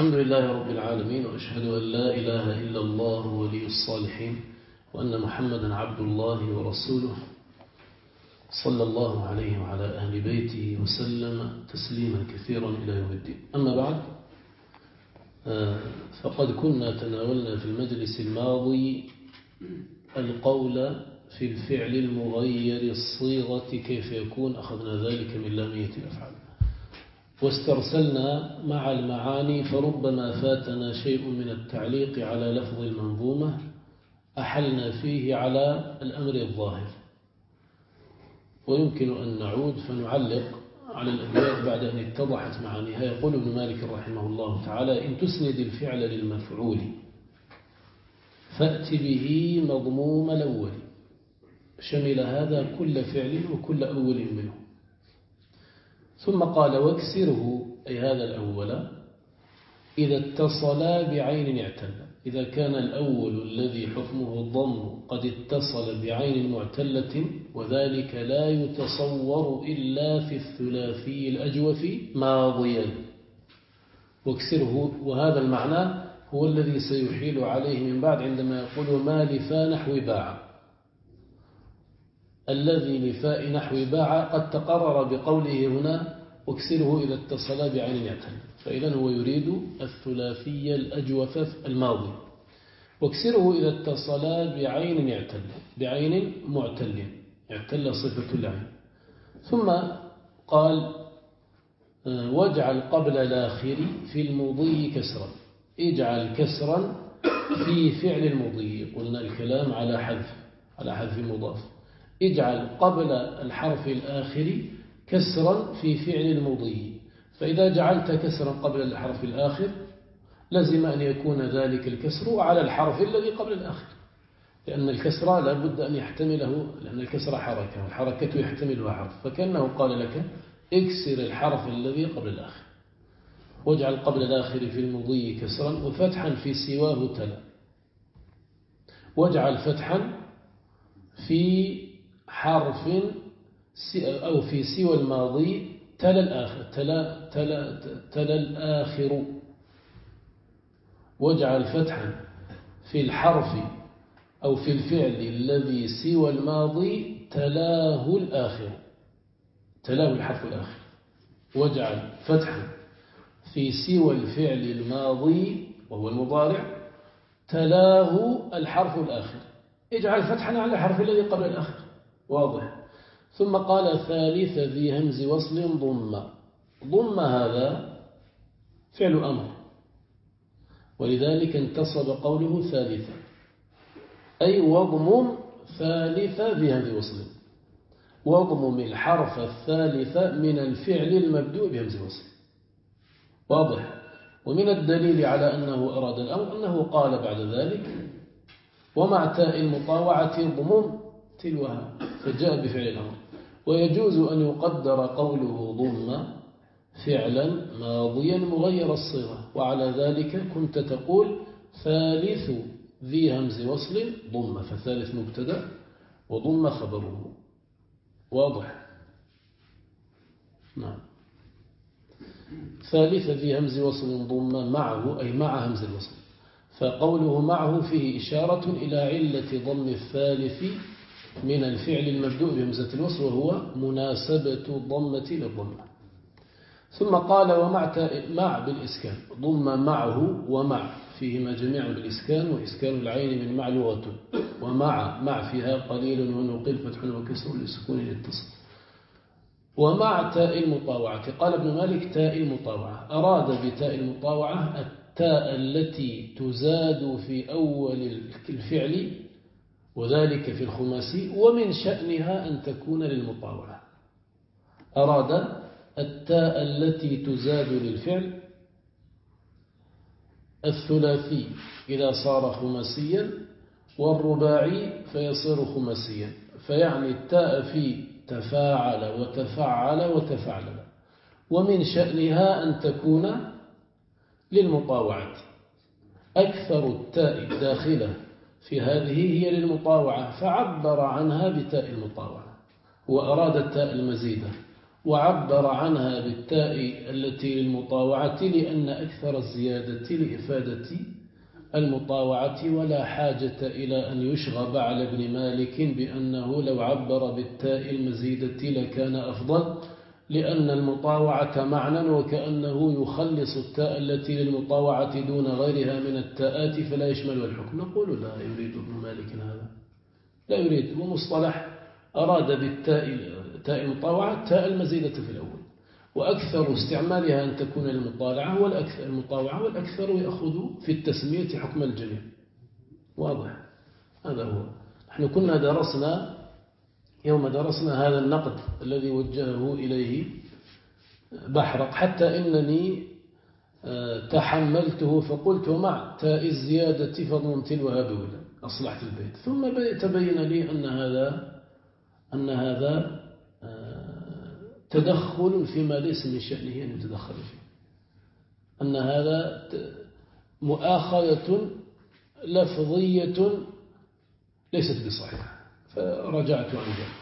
الحمد لله رب العالمين، وأشهد أن لا إله إلا الله ولي الصالحين، وأن محمدا عبد الله ورسوله صلى الله عليه وعلى أهل بيته وسلم تسليما كثيرا إلى يوم الدين. أما بعد، فقد كنا تناولنا في المجلس الماضي القول في الفعل المغير الصيغة كيف يكون، أخذنا ذلك من لامية الأفعال، واسترسلنا مع المعاني، فربما فاتنا شيء من التعليق على لفظ المنظومة أحلنا فيه على الأمر الظاهر، ويمكن أن نعود فنعلق على الأبيات بعد أن اتضحت معانيها. يقول ابن مالك رحمه الله تعالى: إن تسند الفعل للمفعول فأت به مضموم الأول. شمل هذا كل فعل وكل أول منه. ثم قال: واكسره، أي هذا الأول، إذا اتصلا بعين اعتل. إذا كان الأول الذي حكمه الضم قد اتصل بعين معتلة، وذلك لا يتصور إلا في الثلاثي الأجوف ماضيا. واكسره، وهذا المعنى هو الذي سيحيل عليه من بعد عندما يقول ما لفا نحو باع. الذي لفاء نحو باع قد تقرر بقوله هنا واكسره إذا اتصل بعين يعتل، فإذا هو يريد الثلاثي الأجوف الماضي. واكسره إذا اتصل بعين يعتل، بعين معتل، يعتل صفة العين. ثم قال: واجعل قبل الآخر في المضي كسرا. اجعل كسرا في فعل المضي. قلنا الكلام على حذف مضاف. اجعل قبل الحرف الآخر كسرا في فعل المضي. فإذا جعلت كسرا قبل الحرف الآخر لازم أن يكون ذلك الكسر على الحرف الذي قبل الآخر، لأن الكسر لا بد أن يحتمله، لأن الكسر حركة والحركة يحتملها حرف، فكأنه قال لك اكسر الحرف الذي قبل الآخر. واجعل قبل الآخر في المضي كسرا وفتحا في سواه تلا. واجعل فتحا في حرف أو في سوى الماضي تلا الآخر، تلا الآخر. واجعل فتحا في الحرف أو في الفعل الذي سوى الماضي تلاه الآخر، تلاه الحرف الآخر. واجعل فتحا في سوى الفعل الماضي وهو المضارع تلاه الحرف الآخر. اجعل فتحا على الحرف الذي قبل الآخر، واضح. ثم قال: ثالث ذي همز وصل ضم. ضم هذا فعل أمر، ولذلك انتصب قوله ثالثا، أي واضمم ثالث ذي همز وصل. واضمم الحرف الثالث من الفعل المبدوء بهمز وصل، واضح. ومن الدليل على أنه أراد الأمر أنه قال بعد ذلك: ومع تاء المطاوعة ضمم تلوها، فجاء بفعل الأمر. ويجوز أن يقدر قوله ضم فعلا ماضيا مغير الصيغة، وعلى ذلك كنت تقول ثالث ذي همز وصل ضم، فثالث مبتدأ وضم خبره، واضح. نعم. ثالث ذي همز وصل ضم معه، أي مع همز الوصل. فقوله معه فيه إشارة إلى علة ضم الثالث من الفعل المبدوء بهمزة الوصل، وهو مناسبة الضمة للضمة. ثم قال: مع بالإسكان. ضم معه ومع فيهما جميعا بالإسكان، وإسكان العين من مع لغة، مع فيها قليل ونقل فتح وكسر لسكون الاتصال. ومع تاء المطاوعة. قال ابن مالك: تاء المطاوعة، أراد بتاء المطاوعة التاء التي تزاد في أول الفعل، وذلك في الخماسي، ومن شأنها أن تكون للمطاوعة. أراد التاء التي تزاد للفعل الثلاثي إذا صار خماسيا، والرباعي فيصير خماسيا، فيعني التاء في تفاعل وتفعل وتفعل، ومن شأنها أن تكون للمطاوعة. أكثر التاء الداخلة في هذه هي للمطاوعة، فعبر عنها بتاء المطاوعة، وأراد التاء المزيدة، وعبر عنها بالتاء التي للمطاوعة لأن أكثر الزيادة لإفادة المطاوعة، ولا حاجة إلى أن يشغب على ابن مالك بأنه لو عبر بالتاء المزيدة لكان أفضل، لأن المطاوعة معنى وكأنه يخلص التاء التي للمطاوعة دون غيرها من التاءات فلا يشمل الحكم. نقول لا يريد ابن مالك هذا، لا يريد. ومصطلح أراد بالتاء تاء المطاوعة تاء المزيدة في الأول، وأكثر استعمالها أن تكون المطاوعة، والأكثر يأخذ في التسمية حكم الجميع. واضح؟ هذا هو. نحن كنا درسنا يوم درسنا هذا النقد الذي وجهه إليه بحرق، حتى إنني تحملته فقلت مع تاء الزيادة فضل تلوها بولا، أصلحت البيت. ثم تبين لي أن هذا تدخل فيما ليس من شأنه أن يتدخل فيه، أن هذا مؤاخذة لفظية ليست بصحيحة، فرجعت عن ذلك.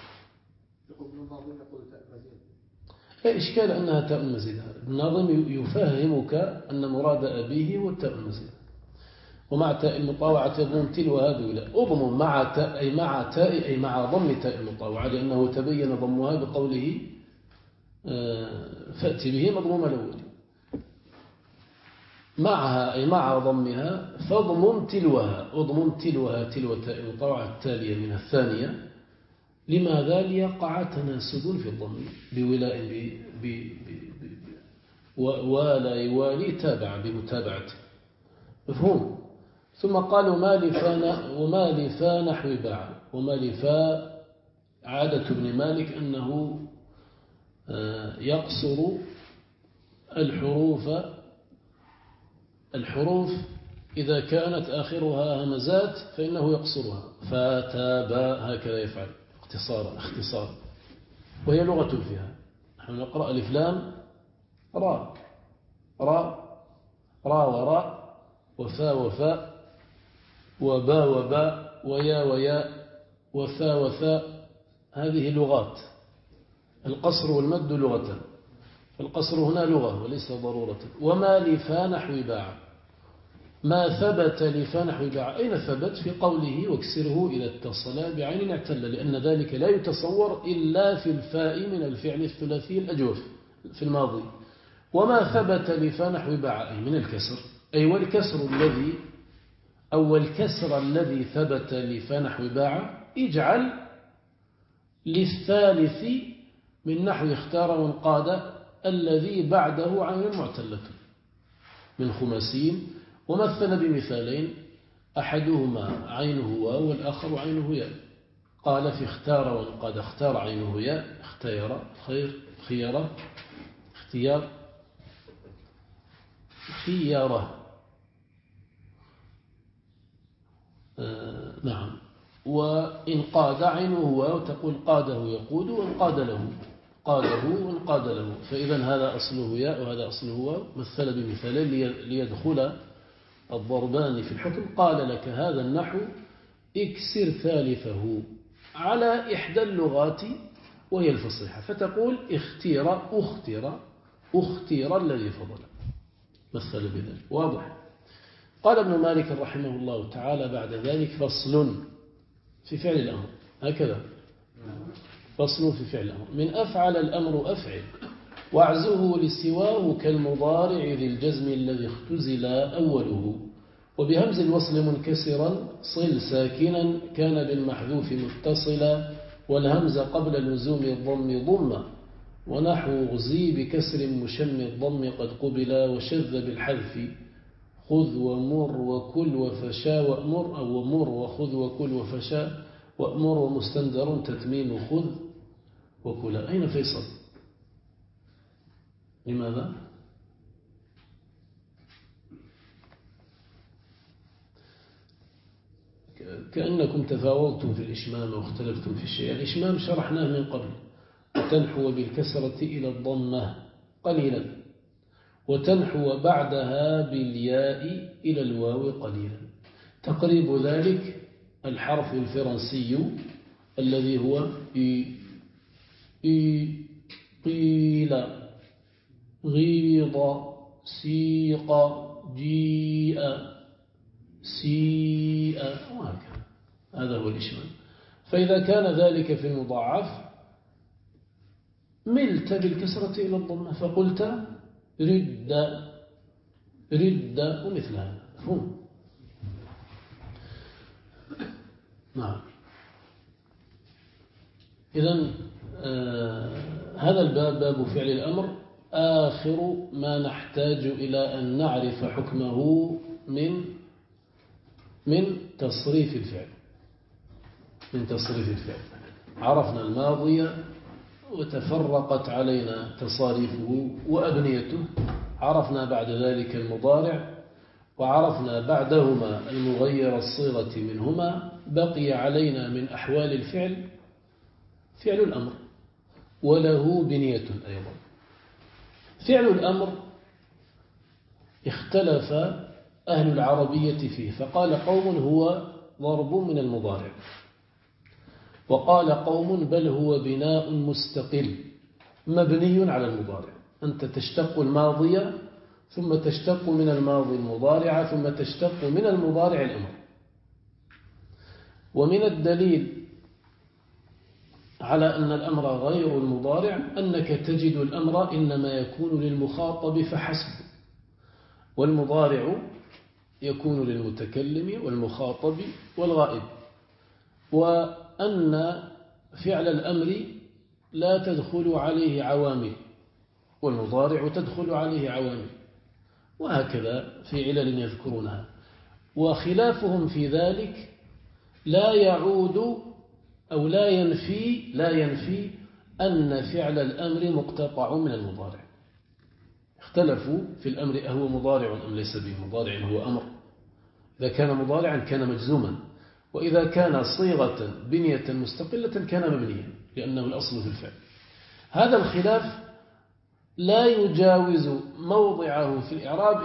لا إشكال أنها تاء مزيدة. الناظم يفهمك أن مراد أبيه هو التاء المزيدة. ومع تاء المطاوعة يضم تلوها بولا، أضم مع تاء أي مع ضم تاء المطاوعة، لأنه تبين ضمها بقوله فأتي به مضموم الأول، معها أي مع ضمها فاضمم تلوها، أضمم تلوها تلو تاء المطاوعة التالية من الثانية. لماذا؟ ليقع تناسب في الضم بولاء ولا يوالي تابع بمتابعته. مفهوم؟ ثم قالوا وما لفا نحو باع. وما لفا عادة ابن مالك أنه يقصر الحروف إذا كانت آخرها همزات فإنه يقصرها، فتابا هكذا يفعل اختصار. وهي لغة فيها. نحن نقرأ ألف لام را، وراء، وفا وفاء، وبا وباء، ويا وياء، وثا وثاء. هذه لغات. القصر والمد لغة، القصر هنا لغة وليس ضرورة. وما لفا نحو باع، ما ثبت لفا نحو باع. أين ثبت؟ في قوله واكسره إذا اتصل بعين اعتل، لأن ذلك لا يتصور إلا في الفاء من الفعل الثلاثي الأجوف في الماضي. وما ثبت لفا نحو باع أي من الكسر، أي والكسر الذي ثبت لفا نحو باع اجعل للثالث من نحو اختار وانقاد الذي بعده عين معتلة من خماسين. ومثل بمثالين أحدهما عينه واو والآخر عينه ياء. قال في اختار وانقاد اختار عينه ياء، اختيار خير، خيارة اختيار خيارة. نعم. وإن قاد عينه واو تقول قاده يقود وانقاد له، قاده وانقاد له. فإذا هذا أصله ياء وهذا أصله واو. مثل بمثالين ليدخل الضربان في الحكم. قال لك هذا النحو اكسر ثالثه على إحدى اللغات وهي الفصيحة، فتقول اختير الذي فضل. مثل بذلك. واضح؟ قال ابن مالك رحمه الله تعالى بعد ذلك فصل في فعل الأمر. هكذا فصل في فعل الأمر. من أفعل الأمر أفعل، وعزه لسواه كالمضارع ذي الجزم الذي اختزل أوله. وبهمز الوصل منكسرا صل ساكنا كان بالمحذوف متصلا، والهمز قبل لزوم الضم ضمة، ونحو غزي بكسر مشم الضم قد قبلا، وشذ بالحذف خذ ومر وكل وفشا وأمر، أو ومر وخذ وكل وفشا وأمر، ومستندر تتميم خذ وكلا. أين فيصل؟ لماذا؟ كأنكم تفاوضتم في الإشمام واختلفتم في الشيء. الإشمام شرحناه من قبل، وتنحو بالكسرة إلى الضمة قليلا، وتنحو بعدها بالياء إلى الواو قليلا. تقريب ذلك الحرف الفرنسي الذي هو قيل غيض سيق جيء سيء وهكذا. هذا هو الإشمال. فإذا كان ذلك في المضاعف ملت بالكسرة إلى الضمة فقلت رد رد ومثل هذا مفهوم. نعم. إذن هذا الباب باب فعل الأمر آخر ما نحتاج إلى أن نعرف حكمه من تصريف الفعل. من تصريف الفعل عرفنا الماضي وتفرقت علينا تصاريفه وأبنيته، عرفنا بعد ذلك المضارع، وعرفنا بعدهما المغير الصيغة منهما. بقي علينا من أحوال الفعل فعل الأمر، وله بنية أيضا. فعل الأمر اختلف أهل العربية فيه، فقال قوم هو ضرب من المضارع، وقال قوم بل هو بناء مستقل مبني على المضارع. أنت تشتق الماضي ثم تشتق من الماضي المضارع ثم تشتق من المضارع الأمر. ومن الدليل على أن الأمر غير المضارع أنك تجد الأمر إنما يكون للمخاطب فحسب، والمضارع يكون للمتكلم والمخاطب والغائب، وأن فعل الأمر لا تدخل عليه عوامل والمضارع تدخل عليه عوامل، وهكذا في علل يذكرونها. وخلافهم في ذلك لا يعود أو لا ينفي أن فعل الأمر مقتطع من المضارع. اختلفوا في الأمر أهو مضارع أم ليس بمضارع، هو أمر. إذا كان مضارعا كان مجزوما، وإذا كان صيغة بنية مستقلة كان مبنيا لأنه الأصل في الفعل. هذا الخلاف لا يجاوز موضعه في الإعراب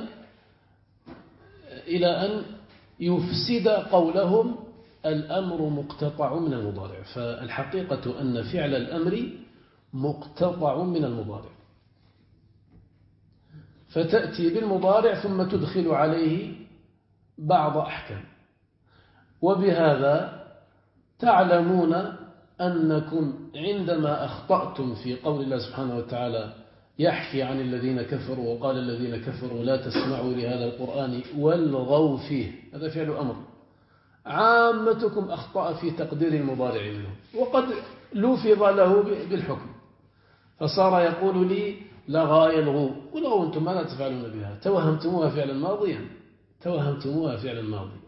إلى أن يفسد قولهم الأمر مقتطع من المضارع. فالحقيقة أن فعل الأمر مقتطع من المضارع، فتأتي بالمضارع ثم تدخل عليه بعض أحكام. وبهذا تعلمون أنكم عندما أخطأتم في قول الله سبحانه وتعالى يحكي عن الذين كفروا وقال الذين كفروا لا تسمعوا لهذا القرآن والغوا فيه، هذا فعل أمر. عامتكم أخطأ في تقدير المضارع منه، وقد لفظ له بالحكم، فصار يقول لي لغى يلغو، ولغوا أنتم ماذا تفعلون بها؟ توهمتموها فعلا ماضيا، توهمتموها فعلا ماضي.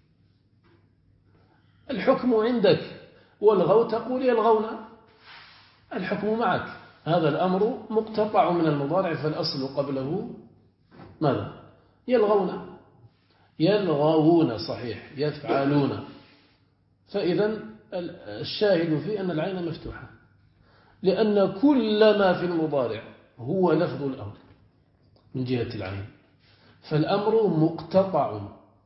الحكم عندك، والغوا تقول يلغون، الحكم معك. هذا الأمر مقتطع من المضارع، فالأصل قبله ماذا؟ يلغون، يلغون صحيح، يفعلون. فإذا الشاهد فيه أن العين مفتوحة، لأن كل ما في المضارع هو لفظ الأمر من جهة العين. فالأمر مقتطع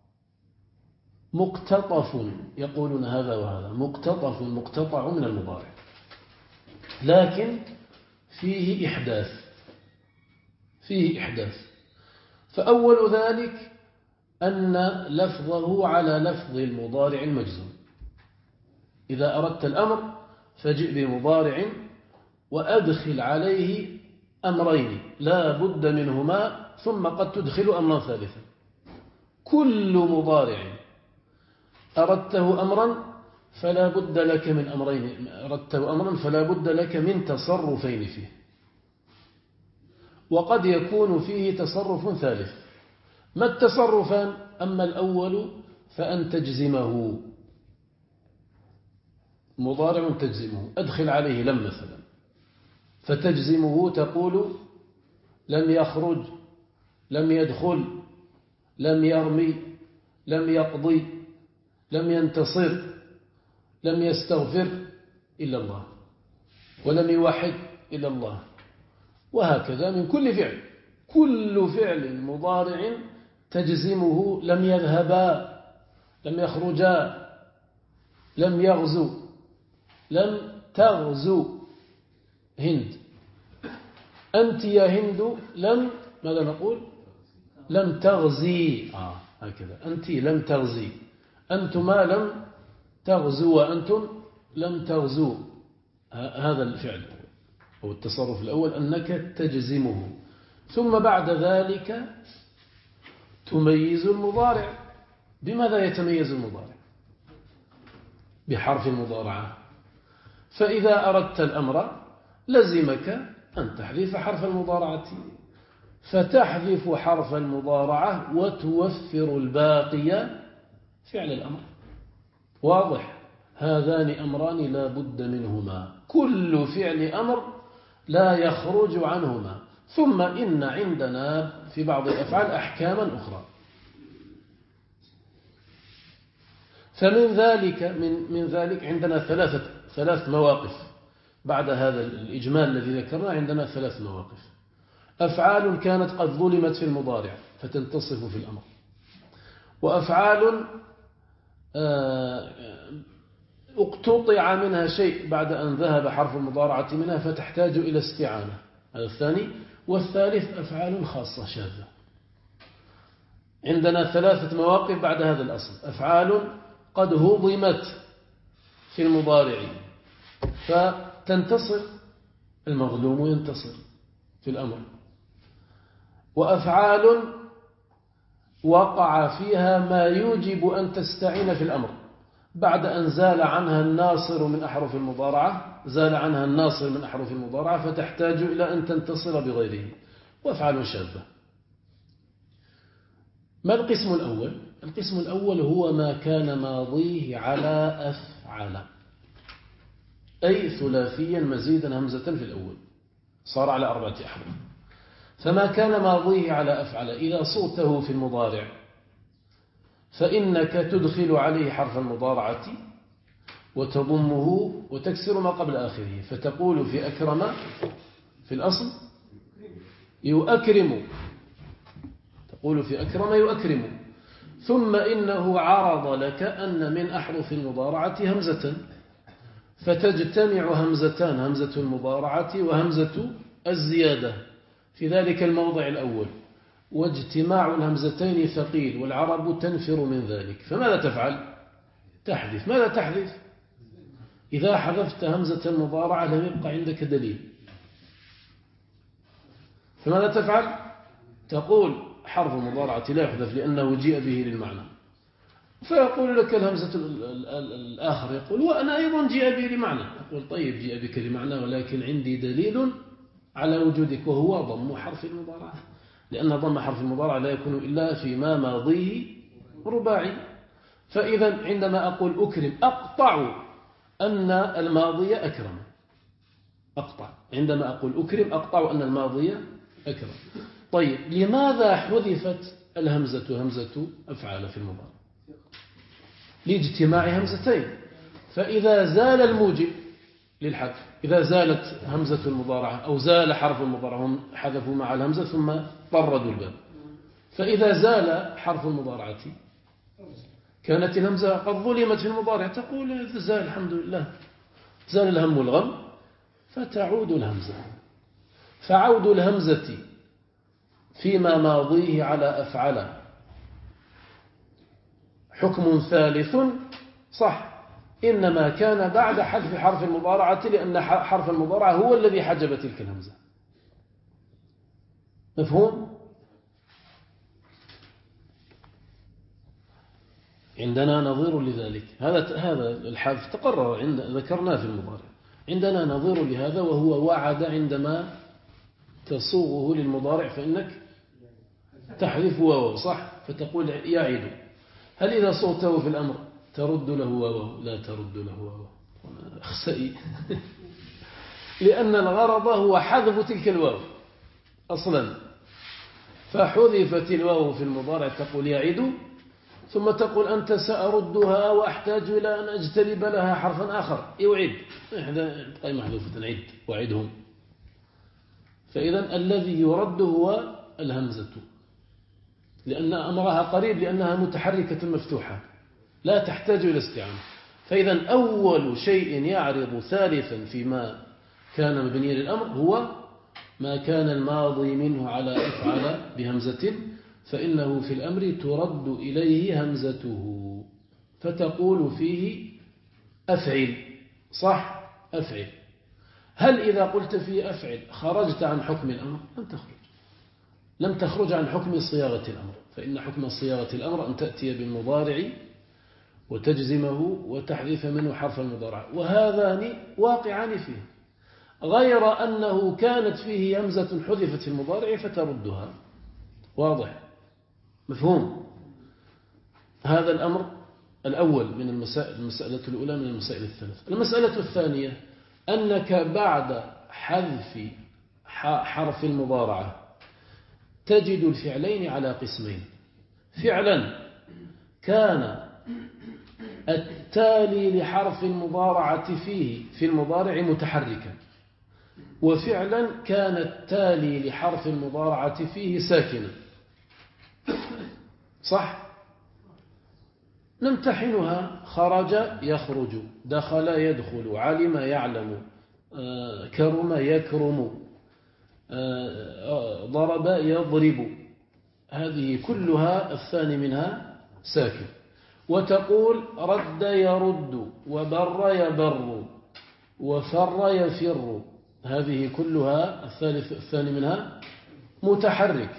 مقتطف، يقولون هذا وهذا، مقتطف مقتطع من المضارع، لكن فيه إحداث. فأول ذلك أن لفظه على لفظ المضارع المجزوم. إذا أردت الأمر فجئ بمضارع وأدخل عليه أمرين لا بد منهما، ثم قد تدخل أمرا ثالثا. كل مضارع أردته أمرا فلا بد لك من أمرين، أردته أمرا فلا بد لك من تصرفين فيه، وقد يكون فيه تصرف ثالث. ما التصرفان؟ أما الأول فأن تجزمه، مضارع تجزمه، أدخل عليه لم مثلا، فتجزمه تقول لم يخرج، لم يدخل، لم يرمي، لم يقضي، لم ينتصر، لم يستغفر إلا الله، ولم يوحد إلا الله، وهكذا من كل فعل. كل فعل مضارع تجزمه لم يذهبا، لم يخرجا، لم يغزو، لم تغزو هند، أنت يا هند لم ماذا نقول؟ لم تغزي. هكذا أنت لم تغزي، أنتما لم تغزو وأنتم لم تغزو. هذا الفعل أو التصرف الأول أنك تجزمه، ثم بعد ذلك تميز المضارع. بماذا يتميز المضارع؟ بحرف المضارعة. فإذا أردت الأمر لزمك أن تحذف حرف المضارعة، فتحذف حرف المضارعة وتوفر الباقي فعل الأمر. واضح؟ هذان أمران لا بد منهما، كل فعل أمر لا يخرج عنهما. ثم إن عندنا في بعض الأفعال أحكاما أخرى. فمن ذلك عندنا ثلاث مواقف. بعد هذا الإجمال الذي ذكرنا عندنا 3 مواقف. أفعال كانت قد ظلمت في المضارع فتنتصف في الأمر، وأفعال اقتطع منها شيء بعد أن ذهب حرف المضارعة منها فتحتاج إلى استعانة، هذا الثاني. والثالث أفعال خاصة شاذة. عندنا 3 مواقف بعد هذا الأصل. أفعال قد هضمت في المضارع فتنتصر، المظلوم ينتصر في الأمر. وأفعال وقع فيها ما يوجب أن تستعين في الأمر بعد أن زال عنها الناصر من أحرف المضارعة، فتحتاج إلى أن تنتصر بغيره. وأفعال شاذة. ما القسم الأول؟ القسم الأول هو ما كان ماضيه على أفعل، أي ثلاثيا مزيدا همزة في الأول، صار على 4 أحرف. فما كان ماضيه على أفعل إذا صوته في المضارع فإنك تدخل عليه حرف المضارعة وتضمه وتكسر ما قبل آخره، فتقول في أكرم في الأصل يؤكرم، تقول في أكرم يؤكرم. ثم إنه عرض لك أن من أحرف المضارعة همزة، فتجتمع همزتان، همزة المضارعة وهمزة الزيادة في ذلك الموضع الأول، واجتماع الهمزتين ثقيل، والعرب تنفر من ذلك. فماذا تفعل؟ تحذف. ماذا تحذف؟ إذا حذفت همزة المضارعة لم يبقى عندك دليل، فماذا تفعل؟ تقول حرف المضارعة لا يحذف لأنه جيء به للمعنى. فيقول لك الهمزة الآخر يقول وأنا أيضا جيء به لمعنى. أقول طيب جيء بك لمعنى، ولكن عندي دليل على وجودك، وهو ضم حرف المضارعة، لأن ضم حرف المضارعة لا يكون إلا فيما ماضيه رباعي. فإذا عندما أقول أكرم أقطع أن الماضي أكرم، أقطع. عندما أقول أكرم أقطع أن الماضي أكرم. طيب لماذا حذفت الهمزة همزة أفعال في المضارع؟ لاجتماع همزتين. فإذا زال الموجب للحذف، إذا زالت همزة المضارعة أو زال حرف المضارعة، هم حذفوا مع الهمزة ثم طردوا الباب، فإذا زال حرف المضارعة كانت الهمزة قد ظلمت في المضارع، تقول زال الحمد لله، زال الهم والغم، فتعود الهمزة. فعود الهمزة فيما ماضيه على أفعل حكم ثالث صح، إنما كان بعد حذف حرف المضارعة، لأن حرف المضارعة هو الذي حجب تلك الهمزة. مفهوم؟ عندنا نظير لذلك. هذا الحذف تقرر ذكرناه في المضارع. عندنا نظير لهذا وهو وعد، عندما تصوغه للمضارع فإنك تحذف واو صح، فتقول يعيد. هل إذا صوته في الأمر ترد له واو؟ لا ترد له واو، أخسئي لأن الغرض هو حذف تلك الواو أصلا. فحذفت الواو في المضارع تقول يعيد، ثم تقول أنت سأردها وأحتاج إلى أن أجتلب لها حرفا آخر يعيد، تبقى محذوفة عيد وعدهم. فإذا الذي يرد هو الهمزة، لأن أمرها قريب، لأنها متحركة مفتوحة لا تحتاج إلى استعانة. فإذا أول شيء يعرض ثالثا فيما كان مبنيا للأمر هو ما كان الماضي منه على أفعل بهمزة فإنه في الأمر ترد إليه همزته، فتقول فيه أفعل. صح؟ أفعل. هل إذا قلت فيه أفعل خرجت عن حكم الأمر؟ لم تخرج عن حكم صياغة الأمر، فإن حكم صياغة الأمر أن تأتي بالمضارع وتجزمه وتحذف منه حرف المضارع، وهذان واقعان فيه، غير أنه كانت فيه همزة حذفت في المضارع فتردها. واضح؟ مفهوم؟ هذا الأمر الأول من المسألة الأولى من المسائل الثلاث. المسألة الثانية أنك بعد حذف حرف المضارعة تجد الفعلين على قسمين: فعلا كان التالي لحرف المضارعة فيه في المضارع متحركا، وفعلا كان التالي لحرف المضارعة فيه ساكنا. صح؟ نمتحنها: خرج يخرج، دخل يدخل، علم يعلم، كرم يكرم، ضرب يضرب، هذه كلها الثاني منها ساكن. وتقول رد يرد، وبر يبر، وفر يفر، هذه كلها الثاني منها متحرك.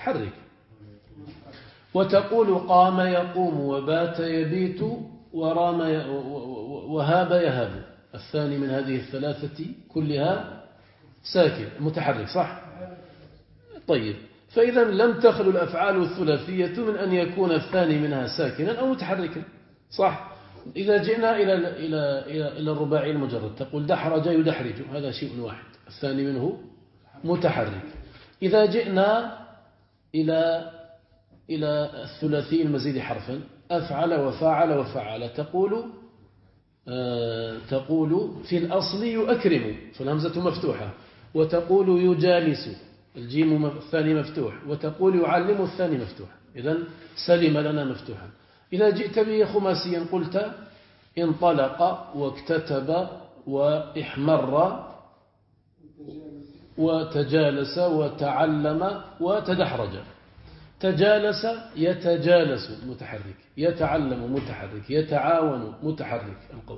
وتقول قام يقوم، وبات يبيت، ورام وهاب يهاب، الثاني من هذه الثلاثة كلها ساكن متحرك. صح؟ طيب، فإذا لم تخلو الأفعال الثلاثية من أن يكون الثاني منها ساكنا أو متحركا. صح؟ إذا جئنا إلى الرباعي المجرد تقول دحرج يدحرج، هذا شيء واحد، الثاني منه متحرك. إذا جئنا إلى الثلاثي المزيد حرفا، أفعل وفاعل وفعل، تقول في الأصل يؤكرم فالهمزة مفتوحة، وتقول يجالس الجيم الثاني مفتوح، وتقول يعلم الثاني مفتوح، إذن سلم لنا مفتوحا. إذا جئت به خماسيا قلت انطلق واكتتب واحمر وتجالس وتعلم وتدحرج. تجالس يتجالس متحرك، يتعلم متحرك، يتعاون متحرك القول.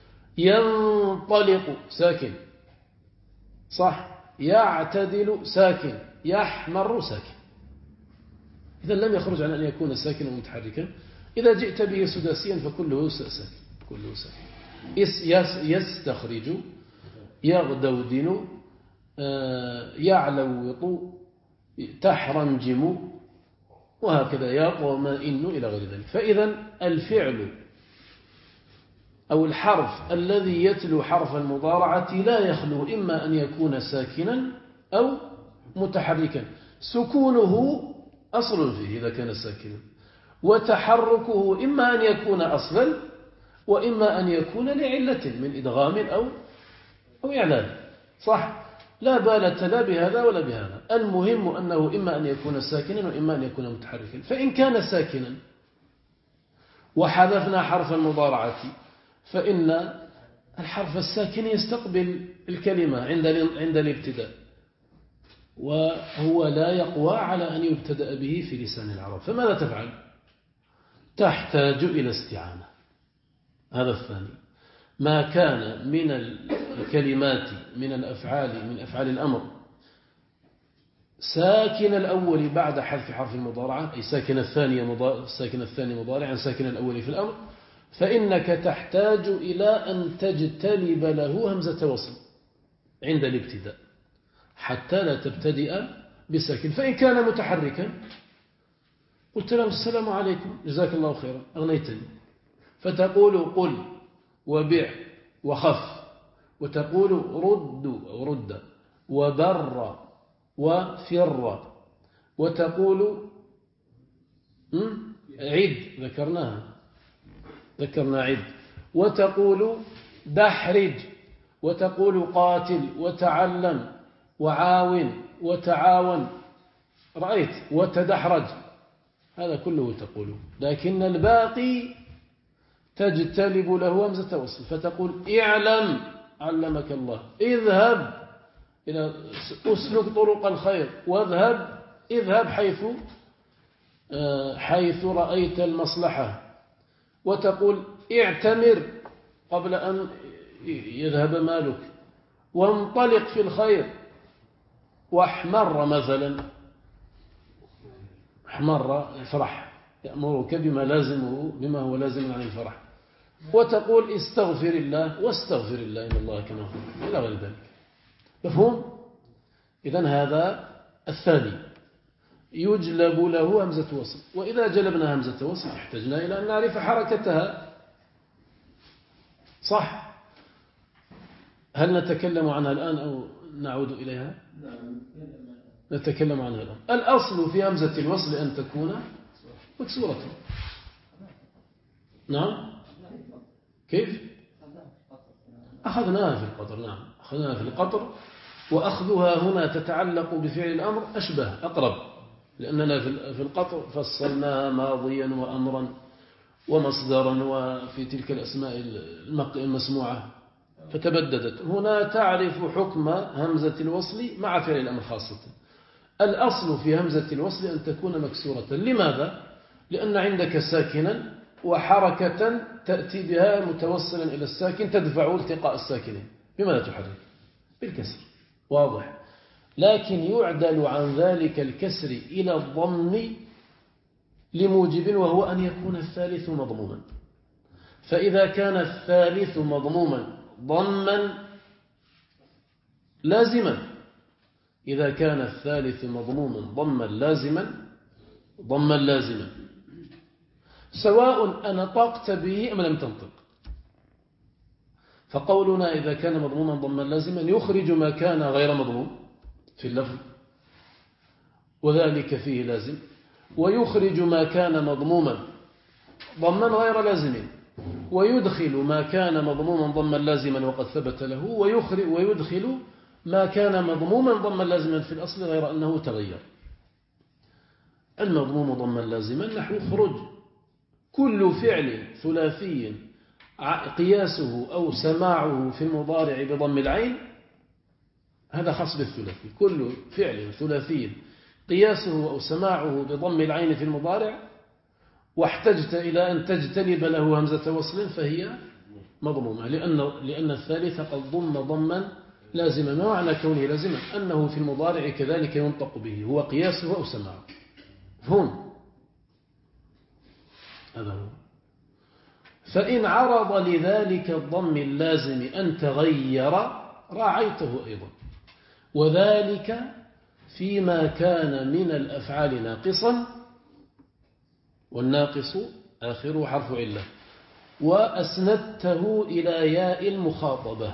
ينطلق ساكن. صح؟ يعتدل ساكن، يحمر ساكن. إذا لم يخرج عن أن يكون ساكنا ومتحركا. إذا جئت به سداسيا فكله ساكن، كله ساكن. يستخرج، يغدودن، يعلوط، تحرنجم، وهكذا يطمئن إلى غير ذلك. فإذا الفعل أو الحرف الذي يتلو حرف المضارعة لا يخلو إما أن يكون ساكنا أو متحركا. سكونه أصل فيه إذا كان ساكنا، وتحركه إما أن يكون أصلا وإما أن يكون لعلة من إدغام أو إعلان. صح؟ لا بالة لا بهذا ولا بهذا، المهم أنه إما أن يكون ساكنا وإما أن يكون متحركا. فإن كان ساكنا وحذفنا حرف المضارعة فإن الحرف الساكن يستقبل الكلمة عند الابتداء، وهو لا يقوى على أن يبتدأ به في لسان العرب. فماذا تفعل؟ تحتاج إلى استعانة. هذا الثاني. ما كان من الكلمات من الأفعال من أفعال الأمر ساكن الأول بعد حذف حرف المضارعة، أي ساكن الثاني مضارعا ساكن الأول في الأمر، فإنك تحتاج إلى أن تجتلب له همزة وصل عند الابتداء حتى لا تبتدئ بساكن. فإن كان متحركا قلت له السلام عليكم جزاك الله خيرا أغنيتني، فتقول قل وبع وخف، وتقول رد وبر وفر، وتقول عد ذكرنا عد، وتقول دحرج، وتقول قاتل وتعلم وعاون وتعاون، رأيت، وتدحرج، هذا كله تقوله. لكن الباقي تجتلب له همزة وصل، فتقول اعلم علمك الله، اذهب أسلك طرق الخير اذهب حيث رأيت المصلحة، وتقول اعتمر قبل أن يذهب مالك، وانطلق في الخير. واحمر مثلا، احمر الفرح، يأمرك بما هو لازم عن الفرح، وتقول استغفر الله واستغفر الله إن الله كان غفورا إلى غير ذلك. مفهوم؟ إذن هذا الثاني يجلب له همزة وصل. وإذا جلبنا همزة وصل احتجنا إلى أن نعرف حركتها. صح؟ هل نتكلم عنها الآن أو نعود إليها؟ نتكلم عنها الآن. الأصل في همزة الوصل أن تكون مكسورة. نعم. كيف؟ أخذناها في القطر. نعم أخذناها في القطر، وأخذها هنا تتعلق بفعل الأمر أشبه أقرب، لأننا في القطر فصلناها ماضيا وأمرا ومصدرا وفي تلك الأسماء المسموعة فتبددت. هنا تعرف حكم همزة الوصل مع فعل الأمر خاصة. الأصل في همزة الوصل أن تكون مكسورة. لماذا؟ لأن عندك ساكنا وحركة تأتي بها متوصلا إلى الساكن تدفع التقاء الساكنين. بماذا تحرك؟ بالكسر. واضح. لكن يعدل عن ذلك الكسر إلى الضم لموجب، وهو أن يكون الثالث مضموما. فإذا كان الثالث مضموما ضما لازما، إذا كان الثالث مضموما ضما لازما سواء أنطقت به أم لم تنطق. فقولنا إذا كان مضموما ضما لازما يخرج ما كان غير مضموم في اللفظ وذلك فيه لازم، ويخرج ما كان مضموما ضما غير لازم، ويدخل ما كان مضموما ضما لازما وقد ثبت له، ويدخل ما كان مضموما ضما لازما في الأصل غير أنه تغير. المضموم ضما لازما نحو خرج. كل فعل ثلاثي قياسه أو سماعه في المضارع بضم العين هذا خاص بالثلاثي. كل فعل ثلاثي قياسه أو سماعه بضم العين في المضارع واحتجت إلى أن تجتنب له همزة وصل فهي مضمومة، لأن الثالث قد ضم ضما لازما. ما معنى كونه لازما؟ أنه في المضارع كذلك ينطق به، هو قياسه أو سماعه. فهم؟ هذا هو. فإن عرض لذلك الضم اللازم أن تغير راعيته أيضا، وذلك فيما كان من الأفعال ناقصا، والناقص آخره حرف علة، وأسندته إلى ياء المخاطبة،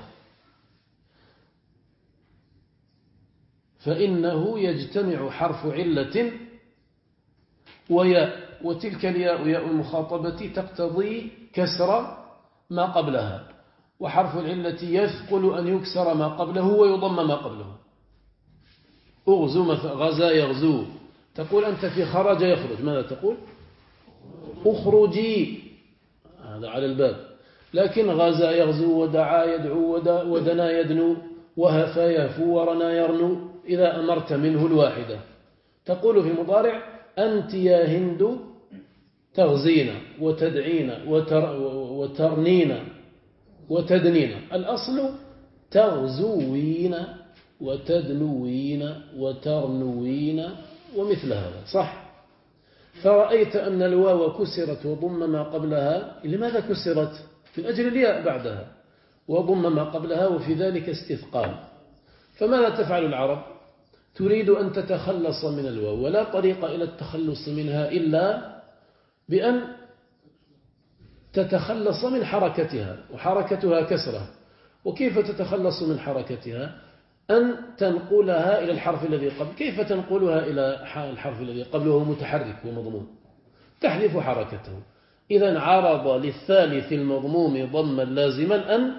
فإنه يجتمع حرف علة وياء، وتلك الياء ياء المخاطبة تقتضي كسر ما قبلها، وحرف العلة يثقل أن يكسر ما قبله ويضم ما قبله. أغزو مثلا، غزا يغزو، تقول أنت في خرج يخرج، ماذا تقول؟ أخرجي، هذا على الباب. لكن غزا يغزو ودعا يدعو ودنا يدنو وهفا يهفو ورنا يرنو، إذا أمرت منه الواحدة تقول في مضارع أنت يا هند تغزين وتدعين وترنين وتدنين. الأصل تغزوين وتدنوين وترنوين ومثل هذا، صح؟ فرأيت أن الواو كسرت وضم ما قبلها. لماذا كسرت؟ من أجل الياء بعدها، وضم ما قبلها، وفي ذلك استثقال. فماذا تفعل العرب؟ تريد أن تتخلص من الواو، ولا طريق إلى التخلص منها إلا بأن تتخلص من حركتها، وحركتها كسرة. وكيف تتخلص من حركتها؟ أن تنقلها إلى الحرف الذي قبل. كيف تنقلها إلى الحرف الذي قبله وهو متحرك ومضموم؟ تحذف حركته. إذن عرض للثالث المضموم ضما لازما أن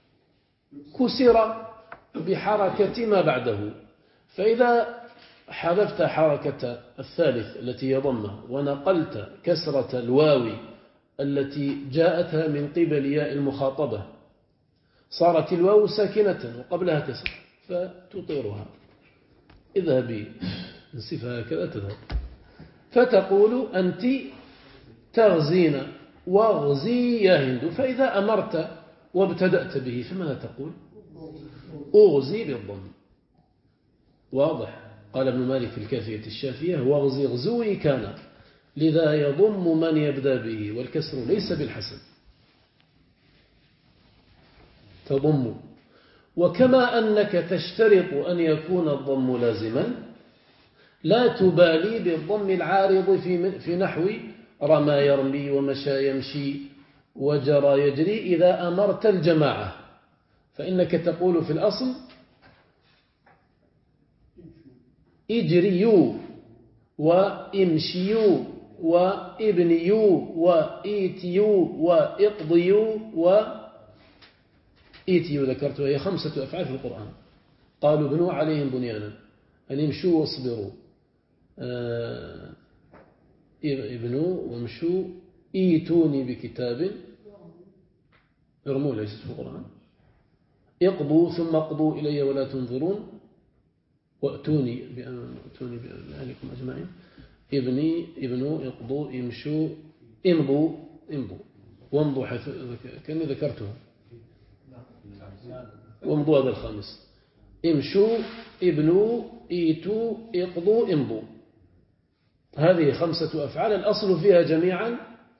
كسر بحركة ما بعده. فإذا حذفت حركة الثالث التي يضمه ونقلت كسرة الواو التي جاءتها من قبل ياء المخاطبة، صارت الواو ساكنة وقبلها كسر، فتطيرها، اذهبي، انسفها هكذا تذهب. فتقول أنت تغزين واغزي يا هند. فإذا أمرت وابتدأت به فماذا تقول؟ أغزي بالضم. واضح؟ قال ابن مالك في الكافية الشافية واغزي غزوي كان، لذا يضم من يبدأ به، والكسر ليس بالحسن، تضم. وكما أنك تشترط أن يكون الضم لازما، لا تبالي بالضم العارض في نحو رمى يرمي ومشى يمشي وجرى يجري إذا أمرت الجماعة، فإنك تقول في الأصل اجريوا وامشيوا وابنيوا وإيتيوا وإقضيوا وإيتيوا. ذكرتها، هي 5 أفعال في القرآن. قالوا بنوا عليهم بنيانا، أن يمشوا واصبروا، ابنوا وامشوا، ايتوني بكتاب، ارموا ليست في القرآن، اقضوا ثم اقضوا إلي ولا تنظرون، وأتوني بأهلكم أجمعين، ابنوا اقضوا امشوا امضوا وامضوا حيث كأني ذكرتها، وامضوا هذا الخامس، امشوا ابنوا ايتوا اقضوا امضوا. هذه 5 أفعال الأصل فيها جميعا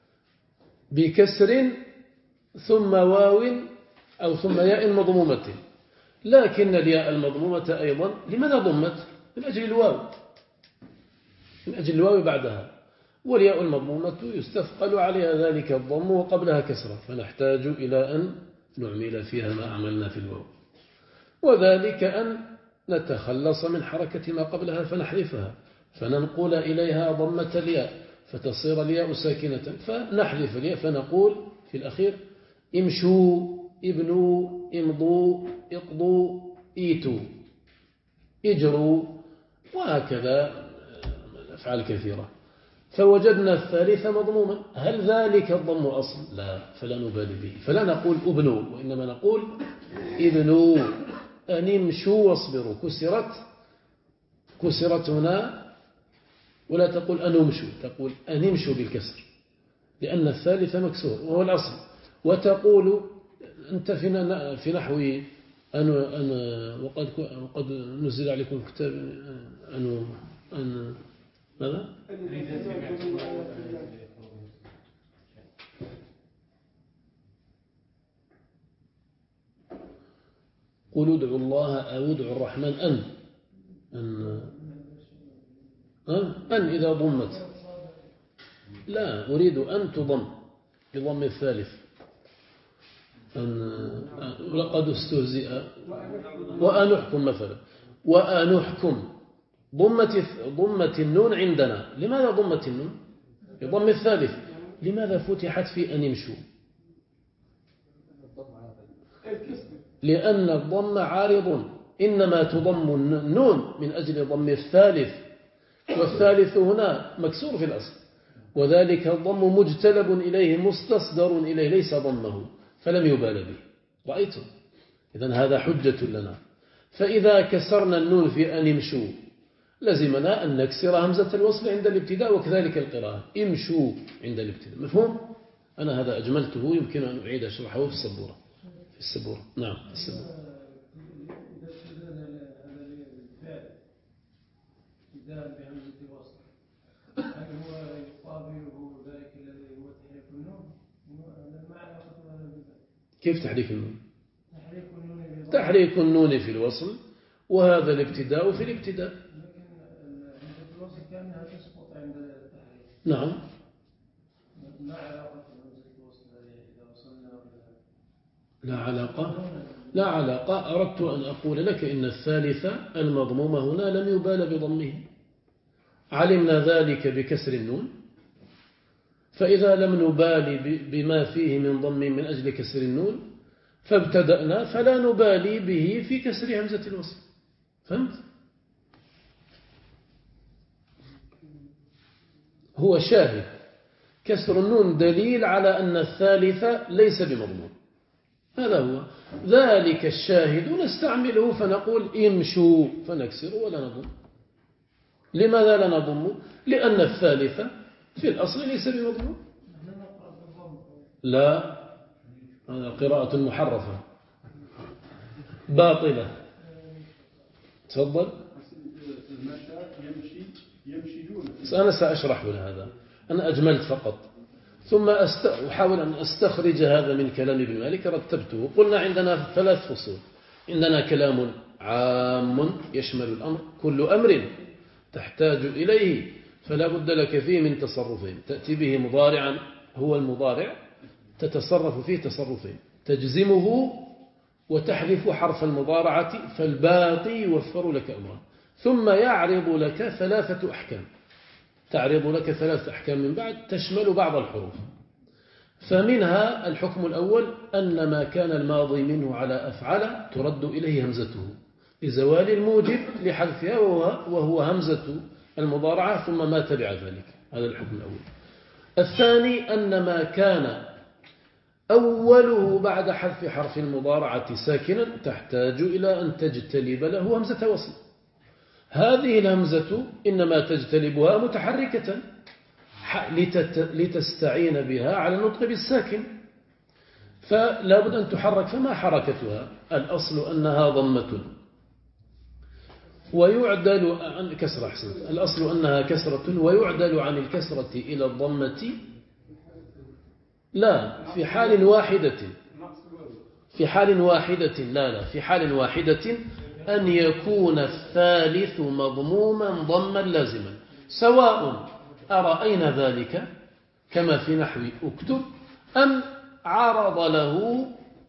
بكسر ثم واو أو ثم ياء مضمومة، لكن الياء المضمومة أيضا لماذا ضمت؟ من أجل الواو بعدها، والياء المضمومة يستثقل عليها ذلك الضم وقبلها كسرة، فنحتاج إلى أن نعمل فيها ما عملنا في الواو، وذلك أن نتخلص من حركة ما قبلها فنحذفها، فننقل إليها ضمة الياء فتصير الياء ساكنة، فنحذف الياء فنقول في الأخير امشوا ابنوا امضوا اقضوا ايتوا اجروا، وهكذا أفعال كثيرة. فوجدنا الثالث مضموما، هل ذلك الضم أصل؟ لا، فلا نبالي به، فلا نقول ابنوا، وإنما نقول ابنوا، أن امشوا واصبروا، كسرت هنا، ولا تقول أن امشوا، تقول أن امشوا بالكسر، لأن الثالث مكسور وهو الأصل. وتقول أنت في نحو وقد نزل عليكم كتاب أن ماذا؟ قل ادعوا الله أو ادعوا الرحمن أن إذا ضمت، لا أريد أن تضم بضم الثالث، لقد استهزئ وأن أحكم مثلا، وأن أحكم ضمة النون عندنا. لماذا ضمت النون بضم الثالث؟ لماذا فتحت في أن يمشوا؟ لأن الضم عارض، إنما تضم النون من أجل ضم الثالث، والثالث هنا مكسور في الأصل، وذلك الضم مجتلب إليه مستصدر إليه ليس ضمه، فلم يبال به. رأيتم؟ إذن هذا حجة لنا. فإذا كسرنا النون في أن يمشوا لزمنا أن نكسر همزة الوصل عند الابتداء، وكذلك القراءة امشوا عند الابتداء. مفهوم؟ أنا هذا أجملته، يمكن أن أعيد شرحه في السبورة. نعم، السبورة. كيف تحريك النون؟ تحريك النون في الوصل، وهذا الابتداء في الابتداء. نعم. لا علاقة. أردت أن أقول لك إن الثالثة المضمومة هنا لم يبال بضمه، علمنا ذلك بكسر النون، فإذا لم نبالي بما فيه من ضم من أجل كسر النون فابتدأنا، فلا نبالي به في كسر همزة الوصل. فهمت؟ هو شاهد، كسر النون دليل على أن الثالثة ليس بمضمون، هذا هو ذلك الشاهد نستعمله فنقول امشوا فنكسر ولا نضم. لماذا لا نضم؟ لأن الثالث في الأصل ليس بمضموم. لا، هذا قراءة محرفة باطلة. تفضل. أنا سأشرح هذا، أنا أجملت فقط، ثم أحاول أن أستخرج هذا من كلام ابن مالك رتبته. قلنا عندنا 3 فصول. عندنا كلام عام يشمل الأمر، كل أمر تحتاج إليه فلا بد لك فيه من تصرفين، تأتي به مضارعا، هو المضارع تتصرف فيه تصرفين، تجزمه وتحذف حرف المضارعة، فالباقي يوفر لك أمرا. ثم يعرض لك 3 أحكام، تعرض لك 3 أحكام من بعد تشمل بعض الحروف. فمنها الحكم الأول أن ما كان الماضي منه على أفعل ترد إليه همزته لزوال الموجب لحذفها وهو همزة المضارعة ثم ما تبع ذلك. هذا الحكم الأول. الثاني أن ما كان أوله بعد حذف حرف المضارعة ساكنا تحتاج إلى أن تجتلب له همزة وصل. هذه الهمزة إنما تجتلبها متحركة لتستعين بها على النطق بالساكن، فلا بد أن تحرك. فما حركتها؟ الأصل أنها ضمة ويعدل عن كسرة. أحسنت. الأصل أنها كسرة ويعدل عن الكسرة إلى الضمة لا في حال واحدة، في حال واحدة لا في حال واحدة أن يكون الثالث مضموما ضما لازما، سواء أرأينا ذلك كما في نحو أكتب أم عرض له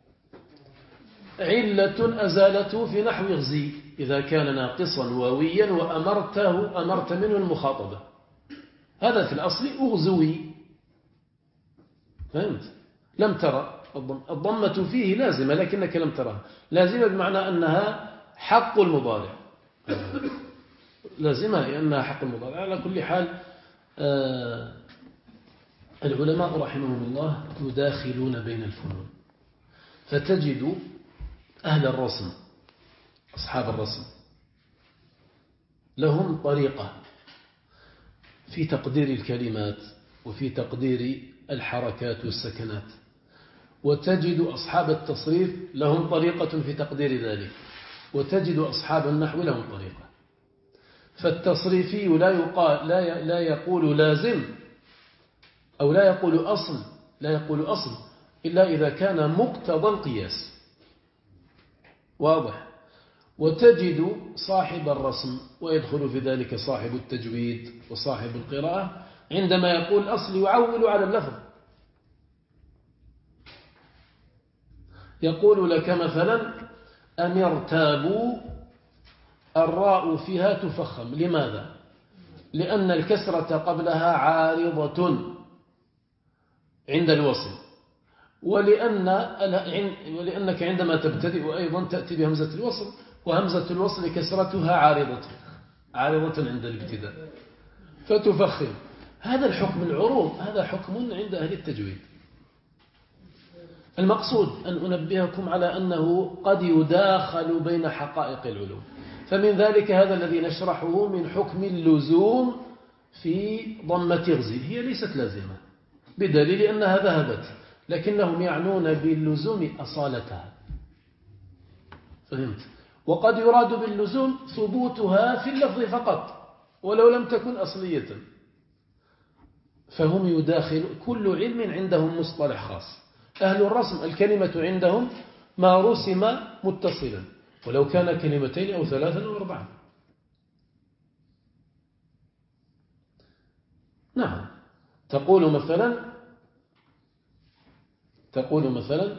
علة أزالته في نحو اغزي إذا كان ناقصا واويا وأمرت منه المخاطبة. هذا في الأصل أغزوي. فهمت؟ لم ترى الضمة فيه لازمة لكنك لم ترها. لازمة بمعنى أنها حق المضارع، لازمة لأنها حق المضارع. على كل حال العلماء رحمهم الله يداخلون بين الفنون، فتجد أهل الرسم أصحاب الرسم لهم طريقة في تقدير الكلمات وفي تقدير الحركات والسكنات، وتجد أصحاب التصريف لهم طريقة في تقدير ذلك، وتجد أصحاب النحو لهم طريقة. فالتصريفي لا يقول لازم أو لا يقول أصل إلا إذا كان مقتضى القياس. واضح؟ وتجد صاحب الرسم ويدخل في ذلك صاحب التجويد وصاحب القراءة عندما يقول أصل يعول على اللفظ. يقول لك مثلا أن يرتابوا الراء فيها تفخم. لماذا؟ لأن الكسرة قبلها عارضة عند الوصل، ولأنك عندما تبتدئ أيضا تأتي بهمزة الوصل، وهمزة الوصل كسرتها عارضة عند الابتداء فتفخم. هذا الحكم العروض، هذا حكم عند أهل التجويد. المقصود أن أنبهكم على أنه قد يداخل بين حقائق العلوم. فمن ذلك هذا الذي نشرحه من حكم اللزوم في ضمة غزي، هي ليست لازمة بدليل أنها ذهبت، لكنهم يعنون باللزوم أصالتها. فهمت؟ وقد يراد باللزوم ثبوتها في اللفظ فقط ولو لم تكن أصلية. فهم يداخل، كل علم عندهم مصطلح خاص. أهل الرسم الكلمة عندهم ما رسم متصلا ولو كان 2 أو 3 أو 4. نعم. تقول مثلا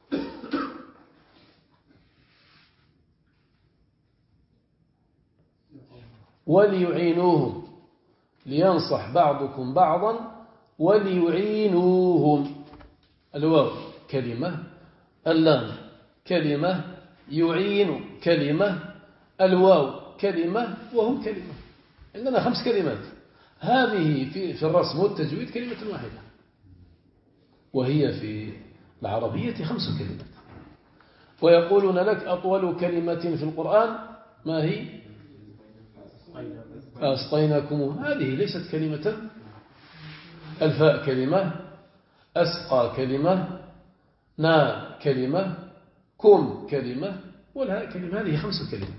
وليعينوهم لينصح بعضكم بعضا وليعينوهم. الواو كلمة، اللام كلمة، يعين كلمة، الواو كلمة، وهم كلمة. عندنا 5 كلمات. هذه في الرسم والتجويد كلمة واحدة، وهي في العربية 5 كلمات. ويقولون لك أطول كلمة في القرآن ما هي؟ أسقيناكم. هذه ليست كلمة. الفاء كلمة، أسقى كلمة، نا كلمة، كم كلمة، والهاء كلمة. هذه 5 كلمات،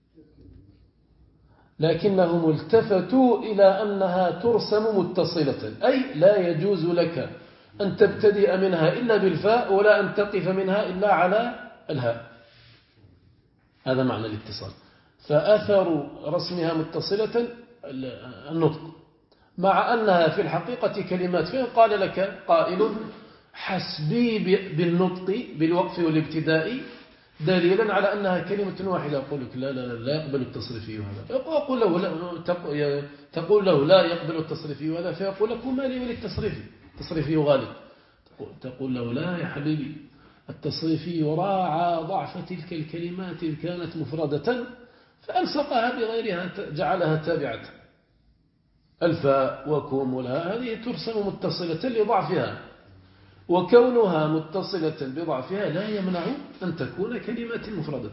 لكنهم التفتوا إلى أنها ترسم متصلة، أي لا يجوز لك أن تبتدئ منها إلا بالفاء، ولا أن تقف منها إلا على الهاء. هذا معنى الاتصال. فأثر رسمها متصلة النطق، مع أنها في الحقيقة كلمات. فإن قال لك قائل حسبي بالنطق بالوقف والابتداء دليلا على أنها كلمة واحدة، أقول لك لا لا لا يقبل التصريفي هذا. أقول له لا، تقول له لا يقبل التصريفي هذا، فيقول لك ما لي وللتصريفي، التصريفي غالب. تقول له لا يا حبيبي، التصريفي راعى ضعف تلك الكلمات إذ كانت مفردة فألصقها بغيرها جعلها تابعة. الفاء وكم والهاء هذه ترسم متصلة لضعفها، وكونها متصلة بضعفها لا يمنع أن تكون كلمات مفردة.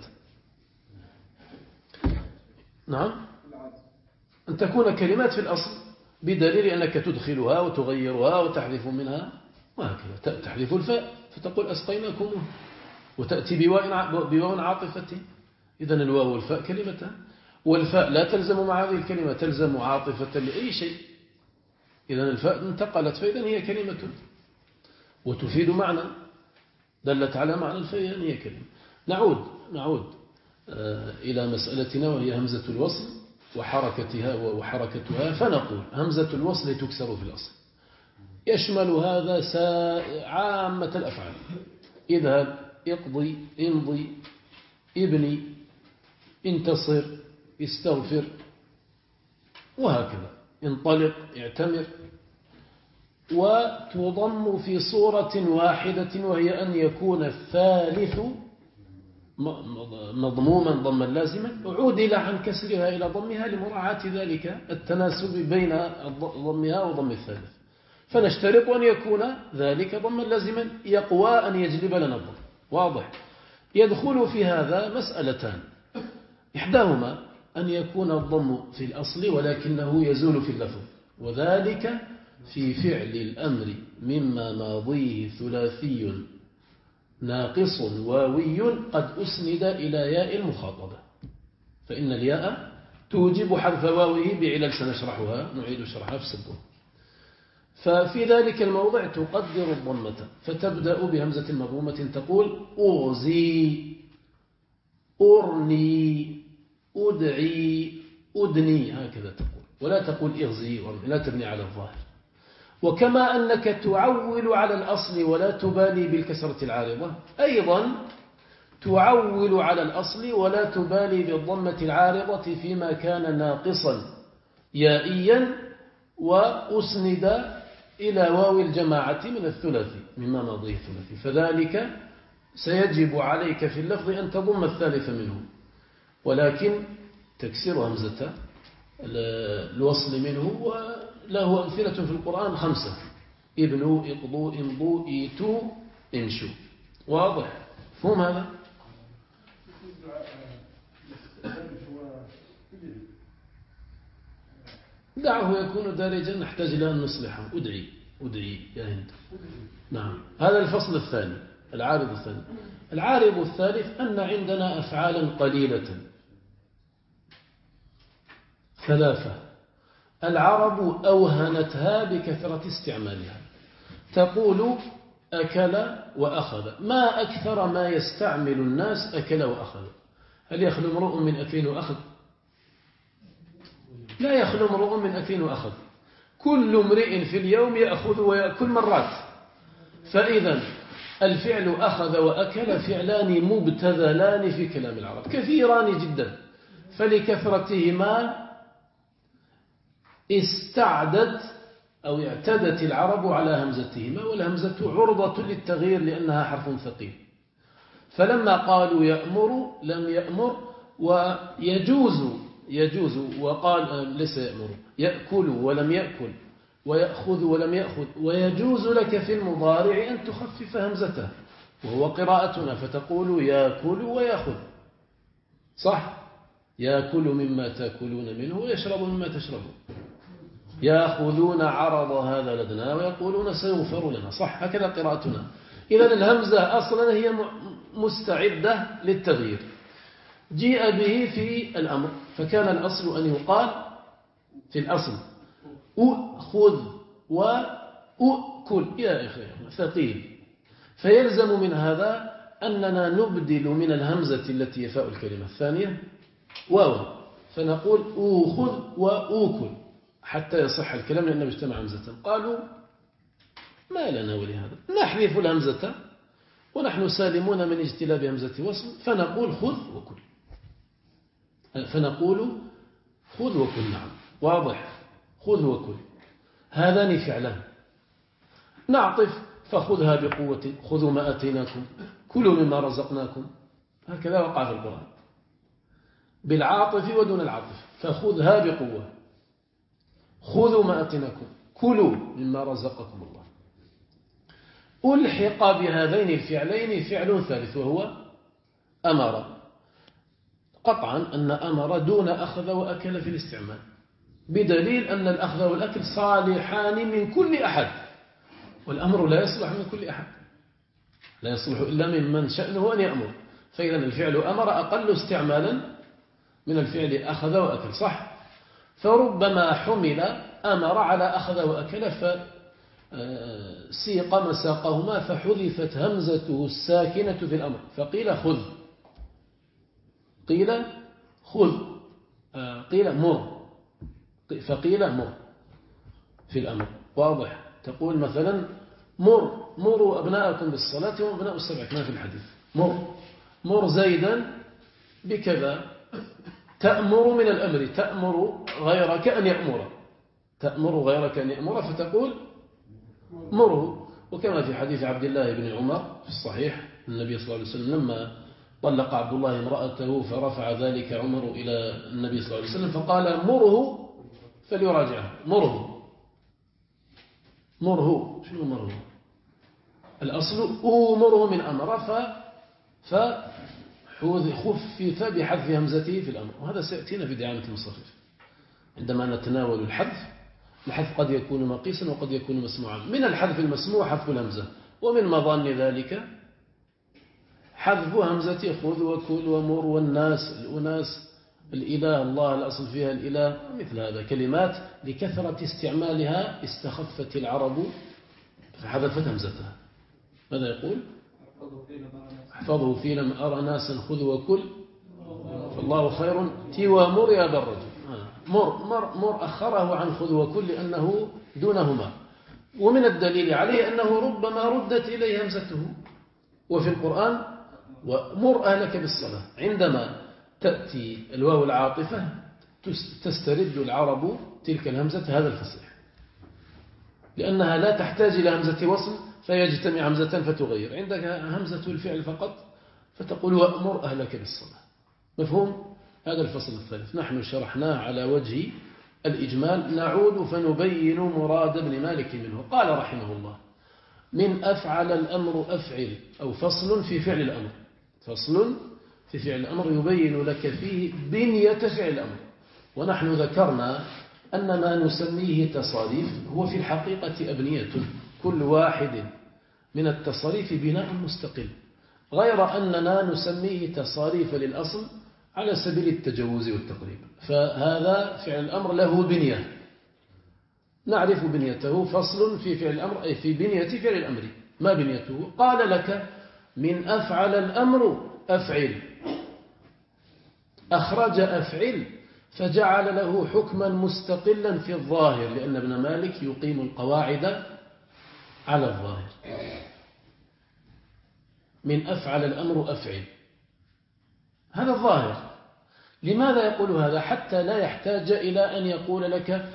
نعم، أن تكون كلمات في الأصل، بدليل أنك تدخلها وتغيرها وتحذف منها وهكذا. تحذف الفاء فتقول أسقيناكم، وتأتي بواو عاطفة. إذن الواو والفاء كلمتان، والفاء لا تلزم مع هذه الكلمة، تلزم عاطفة لأي شيء. إذن الفاء انتقلت، فإذن هي كلمة وتفيد معنى، دلت على معنى الفاء، هي كلمة. نعود إلى مسألتنا، وهي همزة الوصل وحركتها. فنقول همزة الوصل تكسر في الأصل. يشمل هذا عامة الأفعال: اذهب، اقضي، امضي، ابني، انتصر، استغفر، وهكذا، انطلق، اعتمر. وتضم في صورة واحدة، وهي أن يكون الثالث مضموما ضما لازما، عودل عن كسرها إلى ضمها لمراعاة ذلك التناسب بين ضمها وضم الثالث. فنشترط أن يكون ذلك ضما لازما يقوى أن يجلب لنا الضم. واضح؟ يدخل في هذا مسألتان: إحداهما أن يكون الضم في الأصل ولكنه يزول في اللفظ، وذلك في فعل الأمر مما ماضيه ثلاثي ناقص واوي قد أسند إلى ياء المخاطبة، فإن الياء توجب حذف واوه بعلل سنشرحها، نعيد شرحها في السبوع. ففي ذلك الموضع تقدر الضمة، فتبدأ بهمزة مضمومة تقول أغزي، أرني، أدعي، أدني، هكذا تقول، ولا تقول إغزي وارني، لا تبني على الظاهر. وكما أنك تعول على الأصل ولا تبالي بالكسرة العارضة، أيضا تعول على الأصل ولا تبالي بالضمة العارضة فيما كان ناقصا يائيا وأسند إلى واو الجماعة من الثلاثي مما ماضيه الثلاثي، فذلك سيجب عليك في اللفظ أن تضم الثالث منه، ولكن تكسر همزة الوصل منه. وله أمثلة في القرآن 5: ابنوا، اقضوا، امضوا، ايتوا، امشوا. واضح؟ فهم هذا؟ دعه يكون دارجا، نحتاج إلى أن نصلحه. أدعي يا هند. نعم، هذا الفصل الثاني، العارض الثاني. العارض الثالث أن عندنا أفعالا قليلة 3 العرب أوهنتها بكثرة استعمالها. تقول أكل وأخذ، ما أكثر ما يستعمل الناس أكل وأخذ. هل يخلو امرؤ من أكل وأخذ؟ لا يخلو امرؤ من أكل وأخذ. كل امرئ في اليوم يأخذ ويأكل مرات. فإذا الفعل أخذ وأكل فعلان مبتذلان في كلام العرب كثيران جدا، فلكثرتهما استعدت أو اعتدت العرب على همزتهما، والهمزة عرضة للتغيير لأنها حرف ثقيل. فلما قالوا يأمر لم يأمر، ويجوز وقال ليس يأمر، يأكل ولم يأكل، ويأخذ ولم يأخذ. ويجوز لك في المضارع أن تخفف همزته، وهو قراءتنا، فتقول يأكل ويأخذ، صح؟ يأكل مما تأكلون منه ويشرب مما تشربون. يأخذون عرض هذا الأدنى ويقولون سيغفر لنا، صح؟ هكذا قراءتنا. إذا الهمزة أصلا هي مستعدة للتغيير، جيء به في الأمر، فكان الأصل أن يقال في الأصل أخذ وأكل، يا أخي ثقيل، فيلزم من هذا أننا نبدل من الهمزة التي يفاء الكلمة الثانية واو، فنقول أخذ وأكل حتى يصح الكلام لأنه اجتمع همزة. قالوا ما لنا ولهذا، نحذف الهمزة ونحن سالمون من اجتلاب همزة وصل، فنقول خذ وكل، فنقول خذ وكل. نعم واضح، خذ وكل هذان فعلان. نعطف فخذها بقوة، خذوا ما أتيناكم، كلوا مما رزقناكم، هكذا وقع في القرآن بالعاطف ودون العاطف، فخذها بقوة، خذوا ما أتيناكم، كلوا مما رزقكم الله. ألحق بهذين الفعلين فعل ثالث وهو أمر، قطعا أن أمر دون أخذ وأكل في الاستعمال، بدليل أن الأخذ والأكل صالحان من كل أحد، والأمر لا يصلح من كل أحد، لا يصلح إلا ممن شأنه أن يأمر. فإذا الفعل أمر أقل استعمالا من الفعل أخذ وأكل، صح؟ فربما حمل أمر على أخذ وأكل فسيق مساقهما فحذفت همزته الساكنة في الأمر، فقيل خذ، قيل خذ، قيل مر، فقيل مر في الأمر. واضح؟ تقول مثلا مروا أبناءكم بالصلاة وهم أبناء السبع كما في الحديث، مر زيدا بكذا، تأمر من الأمر، تأمر غيرك أن يأمر، تأمر غيرك أن يأمر فتقول مره. وكما في حديث عبد الله بن عمر في الصحيح، النبي صلى الله عليه وسلم لما طلق عبد الله امرأته فرفع ذلك عمر إلى النبي صلى الله عليه وسلم فقال مره فليراجعه، مره شنو مره؟ الأصل أمره من أمر خفف بحذف همزته في الأمر، وهذا سيأتينا في دعامة المصرف عندما نتناول الحذف. الحذف قد يكون مقيسا وقد يكون مسموعا. من الحذف المسموع حذف الهمزة، ومن مظان ذلك حذف همزة خذ وكل ومر والناس، الأناس، الإله، الله الأصل فيها الإله، مثل هذا كلمات لكثرة استعمالها استخفت العرب فحذفت همزتها. ماذا يقول؟ احفظه في لم أرى ناسا خذ وكل فالله خير تي مر يا بالرجل. مر أخره عن خذ وكل لأنه دونهما، ومن الدليل عليه أنه ربما ردت إليه همزته. وفي القرآن ومر أهلك بالصلاة، عندما تأتي الواو العاطفة تسترد العرب تلك الهمزة هذا الفصيح، لأنها لا تحتاج إلى همزة وصل فيجتمع همزة فتغير، عندك همزة الفعل فقط فتقول وأمر أهلك بالصلاة. مفهوم؟ هذا الفصل الثالث نحن شرحناه على وجه الإجمال، نعود فنبين مراد ابن مالك منه. قال رحمه الله من أفعل الأمر أفعل، أو فصل في فعل الأمر، فصل في فعل الأمر يبين لك فيه بنية فعل الأمر. ونحن ذكرنا أن ما نسميه تصاريف هو في الحقيقة أبنية، كل واحد من التصاريف بناء مستقل، غير أننا نسميه تصاريف للأصل على سبيل التجوز والتقريب. فهذا فعل الأمر له بنية نعرف بنيته، فصل في فعل الأمر أي في بنية فعل الأمر. ما بنيته؟ قال لك من أفعل الأمر أفعل، أخرج أفعل فجعل له حكما مستقلا في الظاهر، لأن ابن مالك يقيم القواعد على الظاهر. من أفعل الأمر أفعل، هذا الظاهر. لماذا يقول هذا؟ حتى لا يحتاج إلى أن يقول لك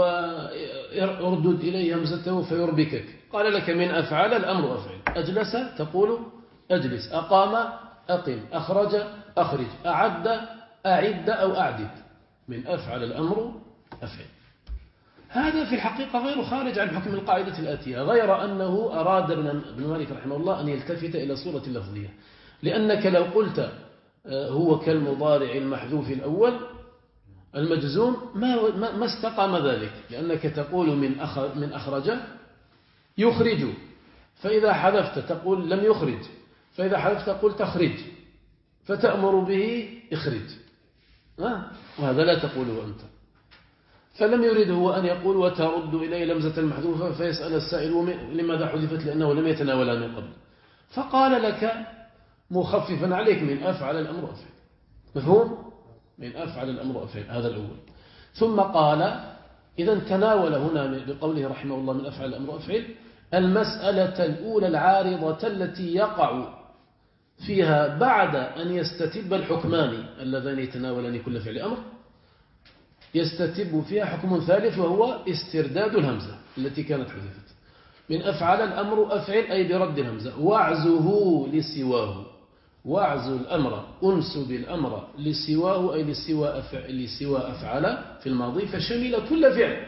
واردد إليه همزته فيربكك. قال لك من أفعل الأمر أفعل، أجلس تقول أجلس، أقام أقم، أخرج أخرج، أعد أعد أو أعدد. من أفعل الأمر أفعل. هذا في الحقيقة غير خارج عن حكم القاعدة الآتية، غير أنه أراد ابن مالك رحمه الله أن يلتفت إلى صورة اللفظية. لأنك لو قلت هو كالمضارع المحذوف الأول المجزوم ما استقام ذلك، لأنك تقول من أخرج يخرج، فإذا حذفت تقول لم يخرج، فإذا حذفت تقول تخرج، فتأمر به اخرج، وهذا لا تقوله أنت. فلم يرد هو أن يقول وترد إليه لمزة المحذوفة فيسأل السائل لماذا حذفت، لأنه لم يتناولها من قبل، فقال لك مخففا عليك من أفعل الأمر أفعل. مفهوم؟ من أفعل الأمر أفعل، هذا الأول. ثم قال إذا تناول هنا بقوله رحمه الله من أفعل الأمر أفعل المسألة الأولى العارضة التي يقع فيها بعد أن يستتب الحكمان اللذان يتناولان كل فعل أمر، يستتب فيها حكم ثالث وهو استرداد الهمزة التي كانت حذفت. من أفعل الأمر أفعل أي برد الهمزة، وعزه لسواه، وعز الأمر أنسب الأمر لسواه أي لسوى أفعل في الماضي، فشمل كل فعل،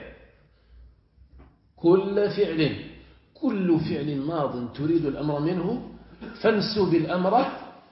كل فعل ماض تريد الأمر منه، فانسب الأمر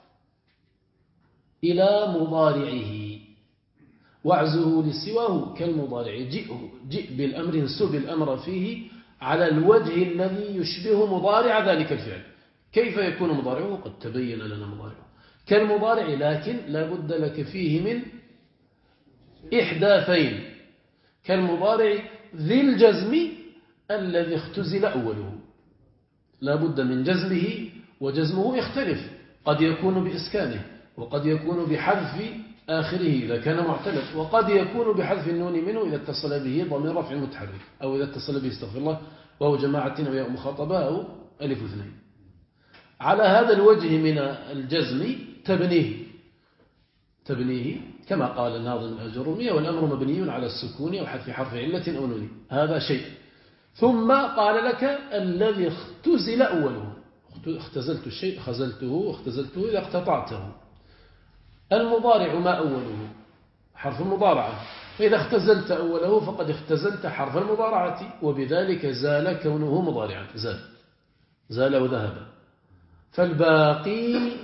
إلى مضارعه. وعزه لسواه كالمضارع، جئ بالأمر انسب الأمر فيه على الوجه الذي يشبه مضارع ذلك الفعل. كيف يكون مضارعه؟ قد تبين لنا مضارعه كالمضارع، لكن لا بد لك فيه من إحداثين، كالمضارع ذي الجزم الذي اختزل أوله، لا بد من جزمه، وجزمه يختلف، قد يكون بإسكانه، وقد يكون بحذف آخره إذا كان معتلف، وقد يكون بحذف النون منه إذا اتصل به ضمير رفع متحرك، أو إذا اتصل به استغفر الله وهو جماعة أو ياء مخاطبة أو ألف اثنين. على هذا الوجه من الجزم تبنيه كما قال الناظم الأجرومية، والأمر مبني على السكون أو حذف حرف علة أو نون، هذا شيء. ثم قال لك الذي اختزل أوله، اختزلت الشيء خزلته، اختزلته إذا اقتطعته. المضارع ما أوله؟ حرف المضارعة، فإذا اختزلت أوله فقد اختزلت حرف المضارعة، وبذلك زال كونه مضارعا، زال وذهب. فالباقي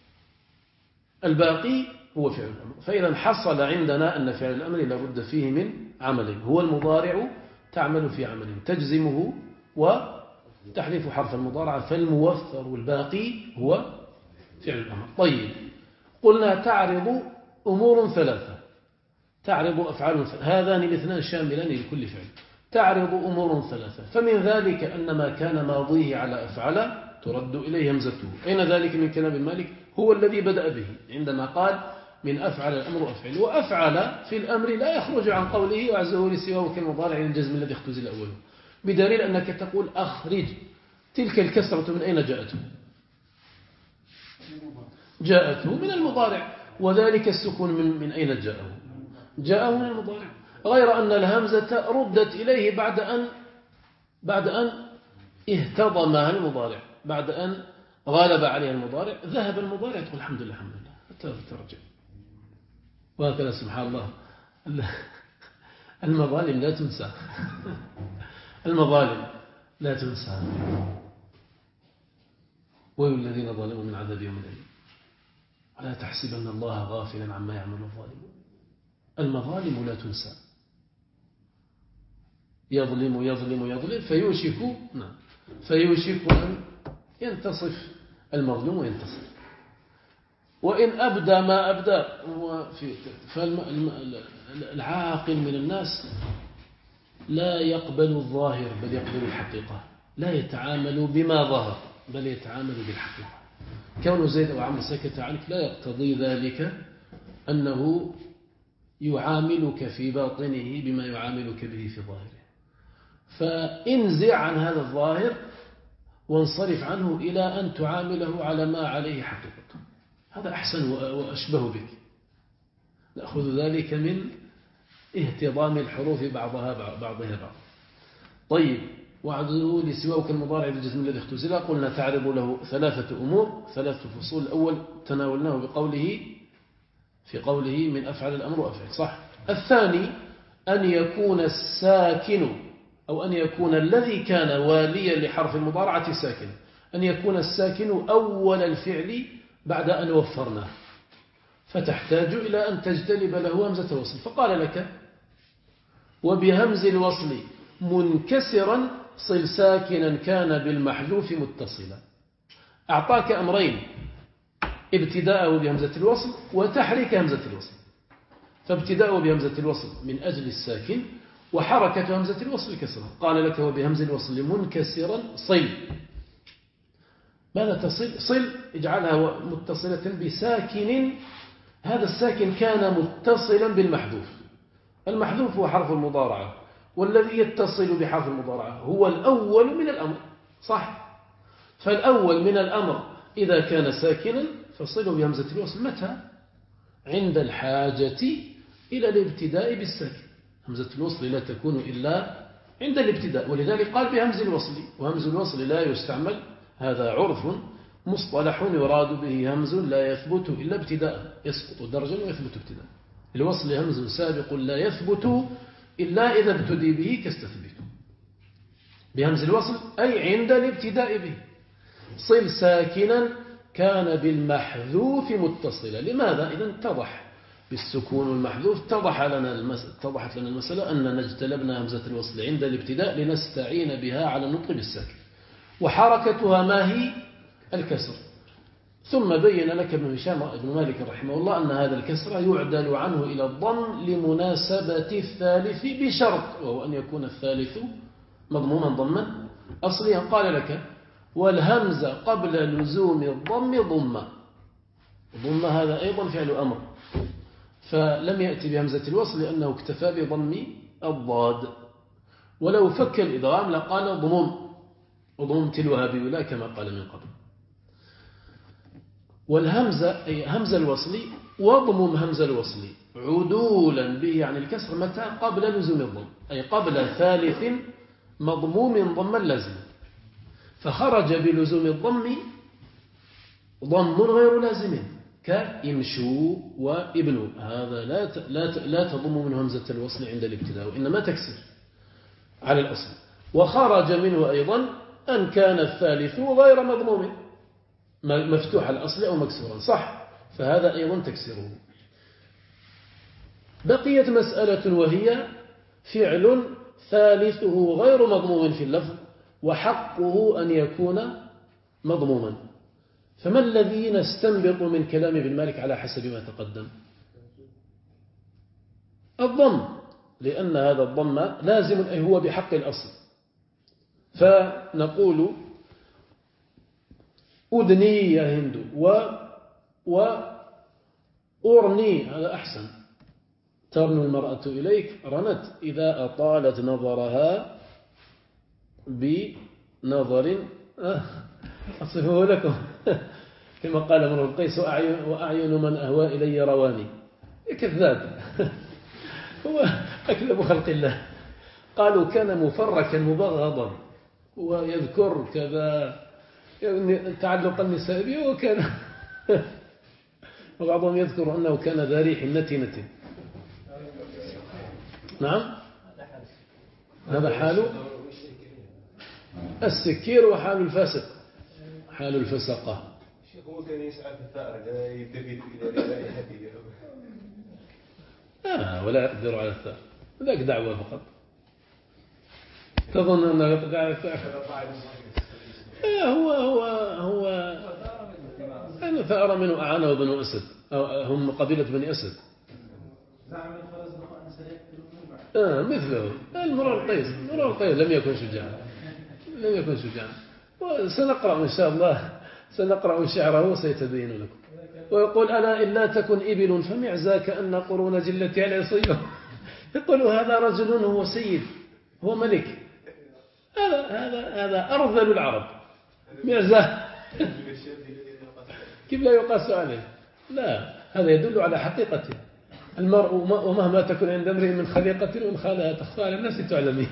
هو فعل الأمر. فإذا حصل عندنا أن فعل الأمر لابد فيه من عمل، هو المضارع تعمل في عمل تجزمه وتحذف حرف المضارعة، فالموفر والباقي هو فعل الأمر. طيب، قلنا تعرض أمور ثلاثة، تعرض أفعال ثلاثة، هذان الاثنان شاملان لكل فعل. تعرض أمور ثلاثة، فمن ذلك أن ما كان ماضيه على أفعل ترد إليه همزته. أين ذلك من كلام مالك؟ هو الذي بدأ به عندما قال من أفعل الأمر أفعل، وأفعل في الأمر لا يخرج عن قوله وعزه لسواه كالمضارع الجزم الذي اختزل أوله، بدليل أنك تقول أخرج، تلك الكسرة من أين جاءته؟ جاءته من المضارع، وذلك السكون من أين جاءه؟ جاءه من المضارع، غير أن الهمزة ردت إليه بعد أن اهتضمها المضارع، بعد أن غالب عليها المضارع، ذهب المضارع، تقول الحمد لله الحمد لله، ترجع. وهكذا سبحان الله المظالم لا تنسى المظالم لا تنسى. ويل الذين ظلموا من عذاب يوم أليم ولا تحسبن الله غافلا عما يعمل الظالمون. المظالم لا تنسى، يظلم فيوشك أن ينتصف المظلوم وينتصف. وإن أبدى ما أبدى فالعاقل من الناس لا يقبل الظاهر بل يقبل الحقيقة، لا يتعامل بما ظهر بل يتعامل بالحقيقة. كون زيد أو عمرو سكت عنك لا يقتضي ذلك أنه يعاملك في باطنه بما يعاملك به في ظاهره. فانزع عن هذا الظاهر وانصرف عنه إلى أن تعامله على ما عليه حقيقته، هذا أحسن وأشبه بك. نأخذ ذلك من اهتضام الحروف بعضها بعض. طيب، وعده لسواه كالمضارع بالجزم الذي اختزل، قلنا تعرض له ثلاثة أمور، ثلاثة فصول. الأول تناولناه في قوله من أفعل الأمر وأفعل، صح. الثاني أن يكون الساكن أو أن يكون الذي كان واليا لحرف المضارعة ساكن، أن يكون الساكن أول الفعل بعد أن وفرناه، فتحتاج إلى أن تجتلب له همزة الوصل. فقال لك وبهمز الوصل منكسرا صل ساكنا كان بالمحذوف متصلا. أعطاك أمرين: ابتداءه بهمزة الوصل وتحريك همزة الوصل. فابتداءه بهمزة الوصل من أجل الساكن، وحركة همزة الوصل كسرة. قال لك وبهمز الوصل منكسرا صل. ماذا تصل؟ صل اجعلها متصلة بساكن، هذا الساكن كان متصلا بالمحذوف. المحذوف هو حرف المضارعة، والذي يتصل بحرف المضارعة هو الأول من الأمر، صح؟ فالأول من الأمر إذا كان ساكنا فصله بهمزة الوصل. متى؟ عند الحاجة إلى الابتداء بالساكن. همزة الوصل لا تكون إلا عند الابتداء، ولذلك قال بهمز الوصل. وهمز الوصل لا يستعمل، هذا عرف مصطلح يراد به همز لا يثبت إلا ابتداء، يسقط درجا ويثبت ابتداء. الوصل همز سابق لا يثبت إلا إذا ابتدي به كاستثبت. بهمز الوصل أي عند الابتداء به. صل ساكنا كان بالمحذوف متصلا. لماذا؟ إذا اتضح بالسكون المحذوف اتضحت لنا المسألة أننا اجتلبنا همزة الوصل عند الابتداء لنستعين بها على النطق بالساكن، وحركتها ما هي؟ الكسر. ثم بين لك ابن هشام ابن مالك رحمه الله أن هذا الكسر يعدل عنه إلى الضم لمناسبة الثالث بشرط، وهو أن يكون الثالث مضموما ضما أصليا. قال لك والهمزة قبل لزوم الضم ضمة. ضمة هذا أيضا فعل أمر، فلم يأتي بهمزة الوصل لأنه اكتفى بضم الضاد. ولو فك الإدغام لقال ضموم، وضموم تلوها بولا كما قال من قبل. والهمزة أي همزة الوصل وضمم همزة الوصل عدولا به عن الكسر متى؟ قبل لزوم الضم، أي قبل ثالث مضموم ضما لازم. فخرج بلزوم الضم ضم غير لازم كإمشوا وابنوا، هذا لا تضم من همزة الوصل عند الابتداء، وإنما تكسر على الأصل. وخرج منه أيضا أن كان الثالث غير مضموم، مفتوح الأصل أو مكسورا، صح؟ فهذا أيضا تكسره. بقيت مسألة وهي فعل ثالثه غير مضموم في اللفظ وحقه أن يكون مضموما. فما الذي نستنبط من كلام ابن مالك على حسب ما تقدم؟ الضم، لأن هذا الضم لازم أي هو بحق الأصل. فنقول أدني يا هند وأرني، هذا أحسن. ترن المرأة إليك رنت إذا أطالت نظرها بنظر أصفه لكم كما قال امرؤ القيس وأعين من أهوى إلي رواني. كذاب هو أكذب خلق الله. قالوا كان مفركا مبغضا ويذكر كذا تعلق النساء به، وكان وبعضهم يذكر أنه كان ذا ريح نتنة. نعم، هذا حال السكير وحال الفاسق، حال الفسقة. هو كان يسعى في الثأر لا يلتفت إلى رائحته ولا يقدر على الثأر، ذاك دعوة فقط. تظن أنه يقدر على الثأر؟ هو أنا ثأر منه أعانه بنو أسد، هم قبيلة بني أسد. مثله المرء القيس لم يكن شجاعا. وسنقرأ إن شاء الله، سنقرأ شعره وسيتبين لكم. ويقول ألا إلا تكن إبل فمعزاك أن قرون جلتي العصية. يقول هذا رجل هو سيد، هو ملك، هذا أرذل العرب معزاه. كيف لا يقاس عليه؟ لا، هذا يدل على حقيقته. المرء ومهما تكن عند امرئ من خليقة وإن خالها تخفى على الناس تعلمين.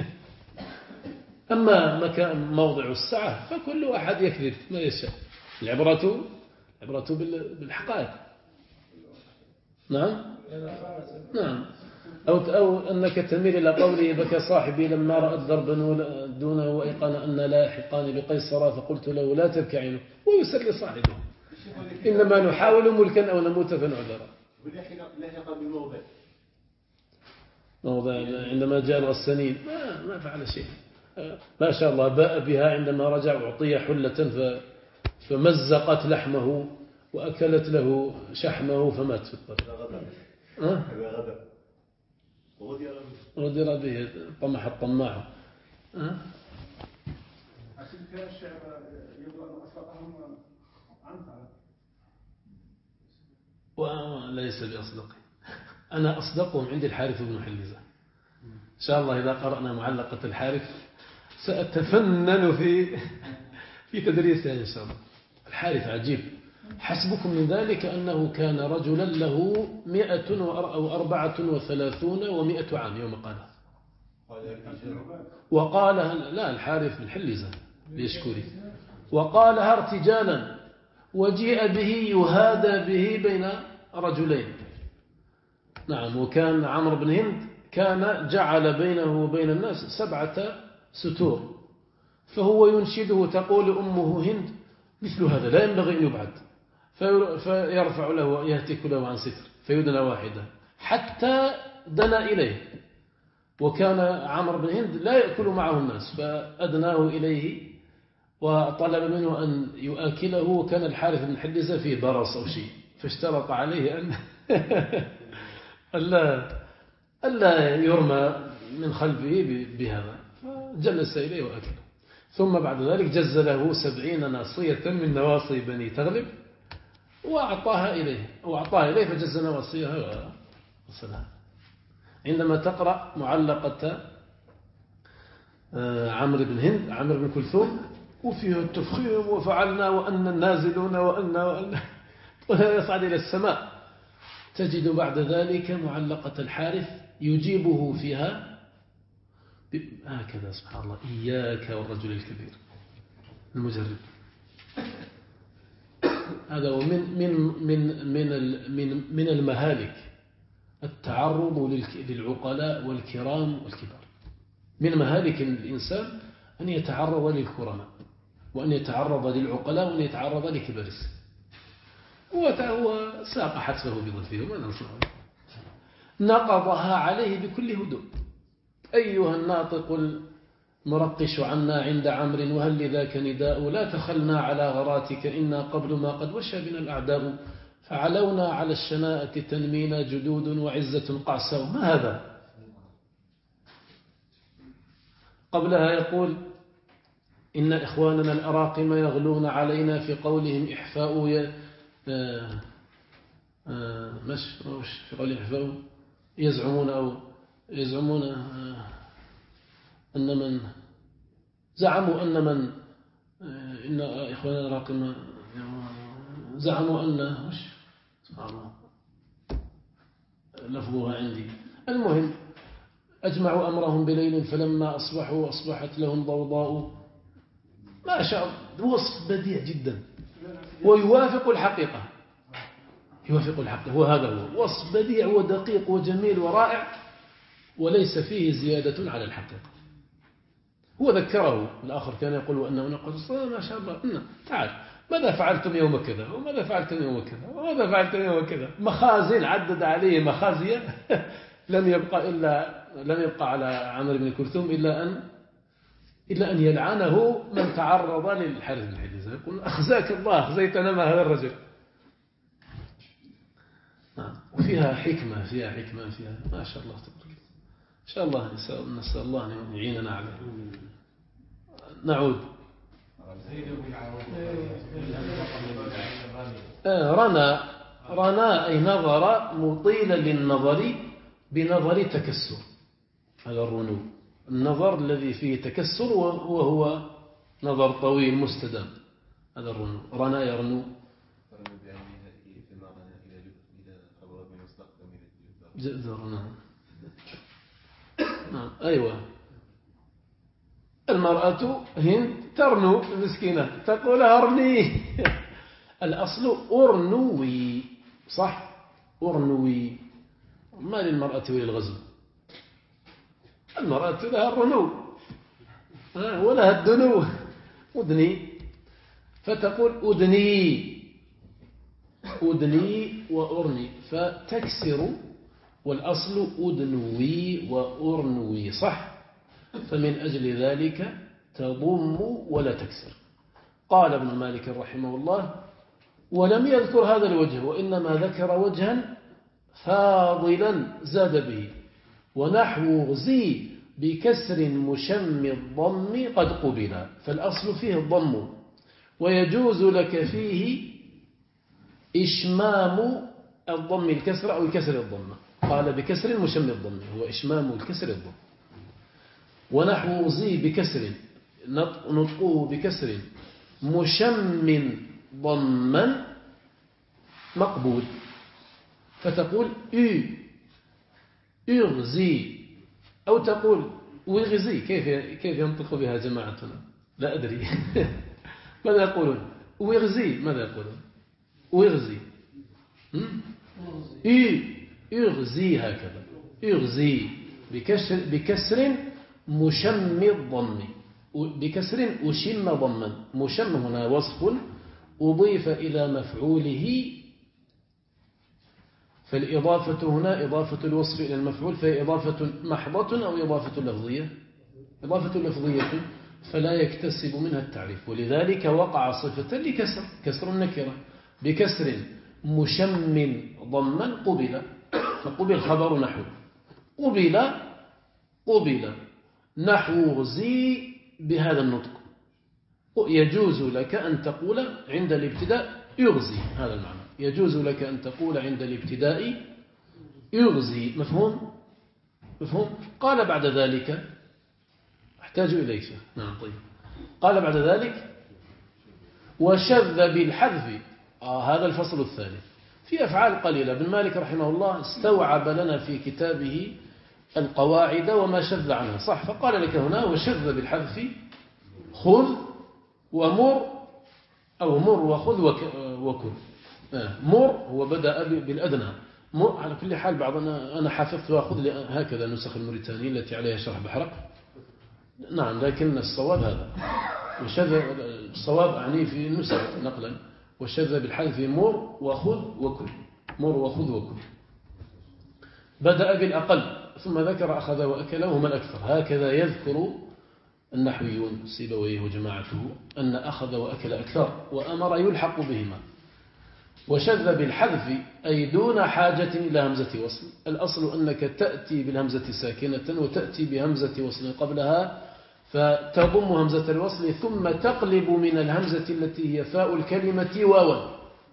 أما مكان موضع السعة فكل أحد يكذب ما يشاء. العبرة بالحقائق. نعم. أو أنك تميل إلى قوله بكى صاحبي لما رأت ضربا دونه وأيقن أن لاحقان بقيصر فقلت له لا تبكي عينه ويسر لصاحبه إنما نحاول ملكا أو نموت فنعذر. لاحقا بالموضع عندما جاء الغسانين ما فعل شيء، ما شاء الله باء بها عندما رجع أعطي حلة فمزقت لحمه وأكلت له شحمه فمات في الطريق. غدر به طمح الطماع. عشان كان الشعر يقول أن أصدقهم وليس بأصدقي، أنا أصدقهم عندي الحارث بن حلزة. إن شاء الله إذا قرأنا معلقة الحارث سأتفنن في تدريسها إن شاء الله. الحارث عجيب، حسبكم من ذلك أنه كان رجلا له 134 و100 عام يوم قالها. وقالها لا الحارث بن حلزة ليشكري، وقالها ارتجالا وجيء به يهادى به بين رجلين. نعم، وكان عمرو بن هند كان جعل بينه وبين الناس 7 ستور، فهو ينشده تقول أمه هند مثل هذا لا ينبغي أن يبعد، فيرفع له ويهتك له عن ستر فيدنى واحدة حتى دنا إليه. وكان عمرو بن هند لا يأكل معه الناس فأدناه إليه وطلب منه أن يؤكله، وكان الحارث بن حلزة فيه برص أو شيء فاشترط عليه أن ألا يرمى من خلفه بهذا، فجلس إليه وأكله. ثم بعد ذلك جز له 70 ناصية من نواصي بني تغلب وأعطاها إليه فجز نواصيها وصلها. عندما تقرأ معلقة عمرو بن كلثوم وفيه التفخيم وفعلنا وأن النازلون وأن يصعد إلى السماء، تجد بعد ذلك معلقة الحارث يجيبه فيها هكذا سبحان الله: إياك والرجل الكبير المجرب. هذا هو من المهالك التعرض للعقلاء والكرام والكبار. من مهالك الإنسان أن يتعرض للكرماء وأن يتعرض للعقلاء وأن يتعرض لكبار السن. هو ساق حتفه بظلفه وما ننصره، نقضها عليه بكل هدوء: أيها الناطق المرقش عنا عند عمرو وهل لذاك نداء، لا تخلنا على غراتك إنا قبل ما قد وشى بنا الأعداء، فعلونا على الشناءة تنمينا جدود وعزة قعساء. ما هذا؟ قبلها يقول: إن إخواننا الأراقم يغلون علينا في قولهم إحفاء مش في قولهم إحفاء يزعمون أن من زعموا أن من إن إخواننا الأراقم زعموا أن سبحان الله لفظها عندي. المهم أجمعوا أمرهم بليل فلما أصبحوا أصبحت لهم ضوضاء. ما شاء الله، وصف بديع جدا ويوافق الحقيقة. وهذا هو وصف بديع ودقيق وجميل ورائع وليس فيه زيادة على الحقيقة. هو ذكره الآخر كان يقول وأنه نقول ما شاء الله تعال ماذا فعلتم يوم كذا وماذا فعلتم يوم كذا وماذا فعلتم يوم كذا، مخازن عدد عليه مخازية لم يبقى على عمرو بن كلثوم إلا أن يلعنه من تعرض للحارث بن حلزة، يقول أخزاك الله أخزيتنا مع هذا الرجل. وفيها حكمة فيها ما شاء الله تبارك. إن شاء الله نسأل الله أن يعيننا عليه. نعود. رنا أي نظر مطيلا للنظر بنظر تكسر. هذا الرنو، النظر الذي فيه تكسر وهو نظر طويل مستدام، هذا الرنو. رنا يرنو نعم. أيوة، المرأة هند ترنو مسكينة تقول أرني الأصل أرنوي، صح؟ أرنوي. ما للمرأة وللغزو المرأة لها الرنو ولها الدنو أدني، فتقول أدني وأرني، فتكسر، والأصل أدنوي وأرنوي صح، فمن أجل ذلك تضم ولا تكسر. قال ابن مالك رحمه الله: ولم يذكر هذا الوجه، وإنما ذكر وجها فاضلا زاد به، ونحو غزي بكسر مشم الضم قد قبل، فالأصل فيه الضم، ويجوز لك فيه إشمام الضم الكسر أو الكسر الضم. قال بكسر مشم الضم، هو إشمام الكسر الضم. ونحو غزي بكسر نطقه بكسر مشم ضما مقبول، فتقول أغزي، أو تقول وغزي. كيف ينطق بها جماعتنا؟ لا أدري. ماذا يقولون؟ وغزي، ماذا يقولون؟ وغزي أغزي، هكذا أغزي بكسر مشم الضم، بكسر أشم ضما. مشم هنا وصف أضيف إلى مفعوله، فالإضافة هنا إضافة الوصف إلى المفعول، فهي إضافة محضة أو إضافة لفظية؟ إضافة لفظية، فلا يكتسب منها التعريف، ولذلك وقع صفة لكسر، كسر النكرة، بكسر مشم ضما قبل، فقبل خبر نحو، قبل نحو غزي بهذا النطق. يجوز لك أن تقول عند الابتداء يغزي، هذا المعنى، يجوز لك أن تقول عند الابتداء يغزي. مفهوم؟ قال بعد ذلك، أحتاج إليك. نعم طيب. قال بعد ذلك: وشذ بالحذف. هذا الفصل الثالث في أفعال قليلة. ابن مالك رحمه الله استوعب لنا في كتابه القواعد وما شذ عنها صح، فقال لك هنا: وشذ بالحذف خذ ومر، أو مر وخذ وكل. مر هو بدأ بالأدنى، مر على كل حال. بعضنا أنا حفظت وأخذ هكذا نسخ الموريتانية التي عليها شرح بحرق، نعم، لكن الصواب هذا. وشذ الصواب أعني في النسخ نقلا: وشذ بالحذف مر وخذ وكل، مر وخذ وكل. بدأ بالأقل ثم ذكر أخذ وأكل وهما الأكثر. هكذا يذكر النحويون سيبويه وجماعته أن أخذ وأكل أكثر، وأمر يلحق بهما. وشذ بالحذف أي دون حاجة إلى همزة وصل. الأصل أنك تأتي بالهمزة ساكنة وتأتي بهمزة وصل قبلها، فتضم همزة الوصل ثم تقلب من الهمزة التي هي فاء الكلمة واوا.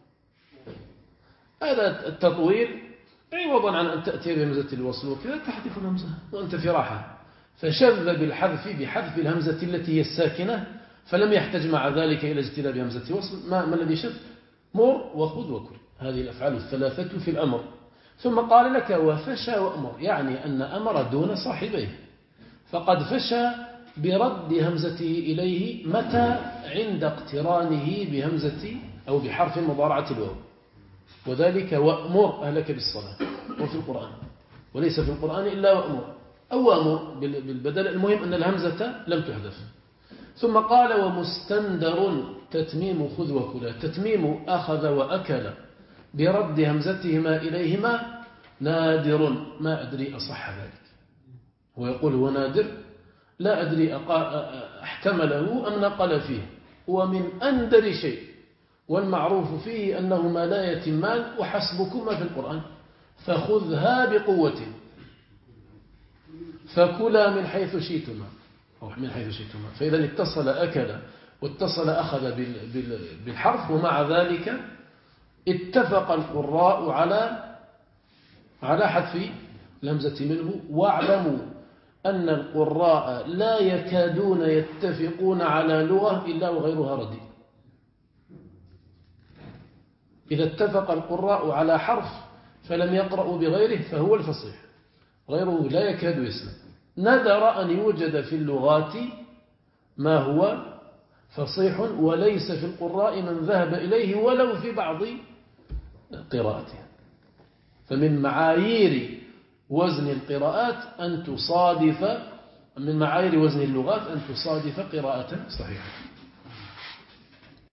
هذا التطويل عوضا عن أن تأتي بهمزة الوصل وكذا تحذف الهمزة وأنت في راحة. فشذ بالحذف بحذف الهمزة التي هي الساكنة، فلم يحتج مع ذلك إلى اجتناب همزة وصل. ما الذي شذ؟ مر وخذ وكل، هذه الأفعال الثلاثة في الأمر. ثم قال لك: وفشى وأمر، يعني أن أمر دون صاحبيه، فقد فشى برد همزته إليه متى؟ عند اقترانه بهمزة أو بحرف مضارعة الواو، وذلك وأمر أهلك بالصلاة. وفي القرآن، وليس في القرآن إلا وأمر أو وأمر بالبدل، المهم أن الهمزة لم تحذف. ثم قال: ومستندر تتميم خذ وكلا. تتميم أخذ وأكل برد همزتهما إليهما نادر، ما أدري أصح ذلك. هو يقول هو نادر، لا أدري احتمله أم نقل فيه. ومن أندر شيء، والمعروف فيه أنهما لا يتمان، وحسبكما في القرآن فخذها بقوة فكلا من حيث شئتما، أو من حيث شئتما. فإذا اتصل أكل واتصل أخذ بالحرف، ومع ذلك اتفق القراء على حذف الهمزة منه. واعلموا أن القراء لا يكادون يتفقون على لغة إلا وغيرها رديء. إذا اتفق القراء على حرف فلم يقرأوا بغيره فهو الفصيح، غيره لا يكاد يسلم. نادر أن يوجد في اللغات ما هو فصيح وليس في القراء من ذهب إليه ولو في بعض قراءته. فمن معايير وزن القراءات أن تصادف من معايير وزن اللغات أن تصادف قراءة صحيحة.